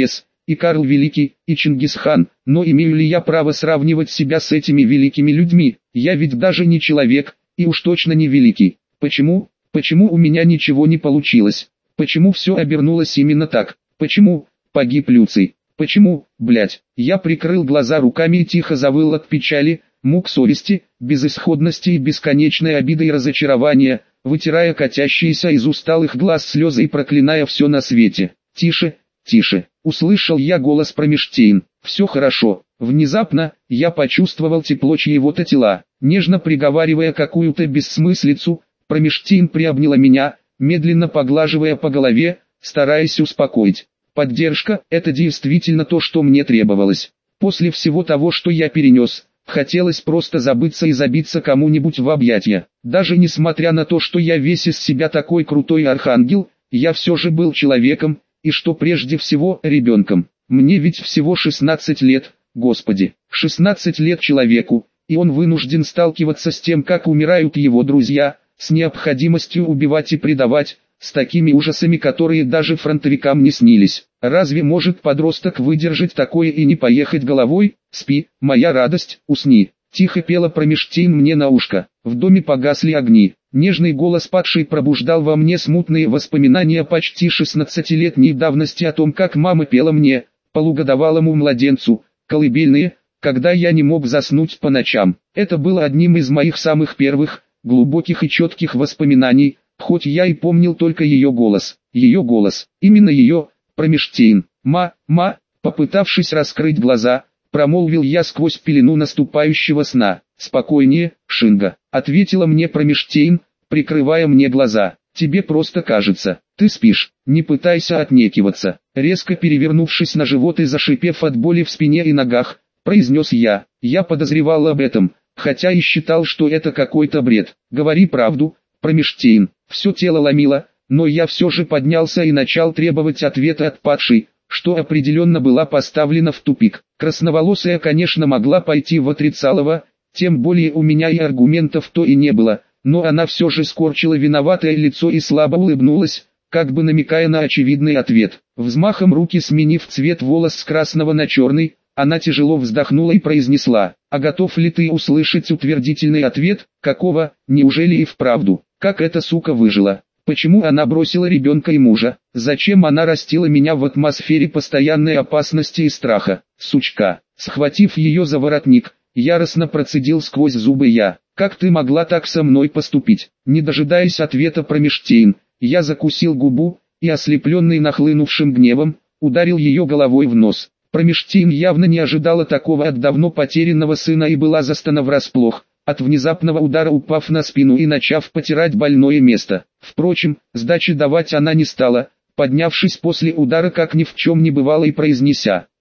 и Карл Великий, и Чингисхан, но имею ли я право сравнивать себя с этими великими людьми? Я ведь даже не человек, и уж точно не великий. Почему? Почему у меня ничего не получилось? Почему все обернулось именно так? Почему погиб Люций? Почему, блять? Я прикрыл глаза руками и тихо завыл от печали, мук совести, безысходности и бесконечной обиды и разочарования, вытирая катящиеся из усталых глаз слезы и проклиная все на свете. «Тише, тише!» — услышал я голос Промештейн. «Все хорошо». Внезапно, я почувствовал тепло чьего-то тела. Нежно приговаривая какую-то бессмыслицу, Промештейн приобняла меня, медленно поглаживая по голове, стараясь успокоить. Поддержка – это действительно то, что мне требовалось. После всего того, что я перенес, хотелось просто забыться и забиться кому-нибудь в объятия. Даже несмотря на то, что я весь из себя такой крутой архангел, я все же был человеком, и что прежде всего ребенком. Мне ведь всего шестнадцать лет, господи, шестнадцать лет человеку, и он вынужден сталкиваться с тем, как умирают его друзья, с необходимостью убивать и предавать, с такими ужасами, которые даже фронтовикам не снились. Разве может подросток выдержать такое и не поехать головой? Спи, моя радость, усни. Тихо пела Промештейн мне на ушко. В доме погасли огни. Нежный голос падшей пробуждал во мне смутные воспоминания почти шестнадцатилетней давности о том, как мама пела мне, полугодовалому младенцу, колыбельные, когда я не мог заснуть по ночам. Это было одним из моих самых первых, глубоких и четких воспоминаний, хоть я и помнил только ее голос. Ее голос, именно ее, Промештейн. «Ма, ма», попытавшись раскрыть глаза, промолвил я сквозь пелену наступающего сна. «Спокойнее, Шинга», — ответила мне Промештейн, прикрывая мне глаза. «Тебе просто кажется, ты спишь, не пытайся отнекиваться». Резко перевернувшись на живот и зашипев от боли в спине и ногах, произнес я. Я подозревал об этом, хотя и считал, что это какой-то бред. «Говори правду, Промештейн». Все тело ломило, но я все же поднялся и начал требовать ответа от падшей, что определенно была поставлена в тупик. Красноволосая, конечно, могла пойти в отрицалово, тем более у меня и аргументов то и не было, но она все же скорчила виноватое лицо и слабо улыбнулась, как бы намекая на очевидный ответ. Взмахом руки сменив цвет волос с красного на черный, она тяжело вздохнула и произнесла: «А готов ли ты услышать утвердительный ответ? Какого? Неужели и вправду? Как эта сука выжила? Почему она бросила ребенка и мужа? Зачем она растила меня в атмосфере постоянной опасности и страха? Сучка!» Схватив ее за воротник, яростно процедил сквозь зубы я. «Как ты могла так со мной поступить?» Не дожидаясь ответа Промештейн, я закусил губу и, ослепленный нахлынувшим гневом, ударил ее головой в нос. Промештейн явно не ожидала такого от давно потерянного сына и была застана врасплох, от внезапного удара упав на спину и начав потирать больное место. Впрочем, сдачи давать она не стала, поднявшись после удара как ни в чем не бывало и произнеся: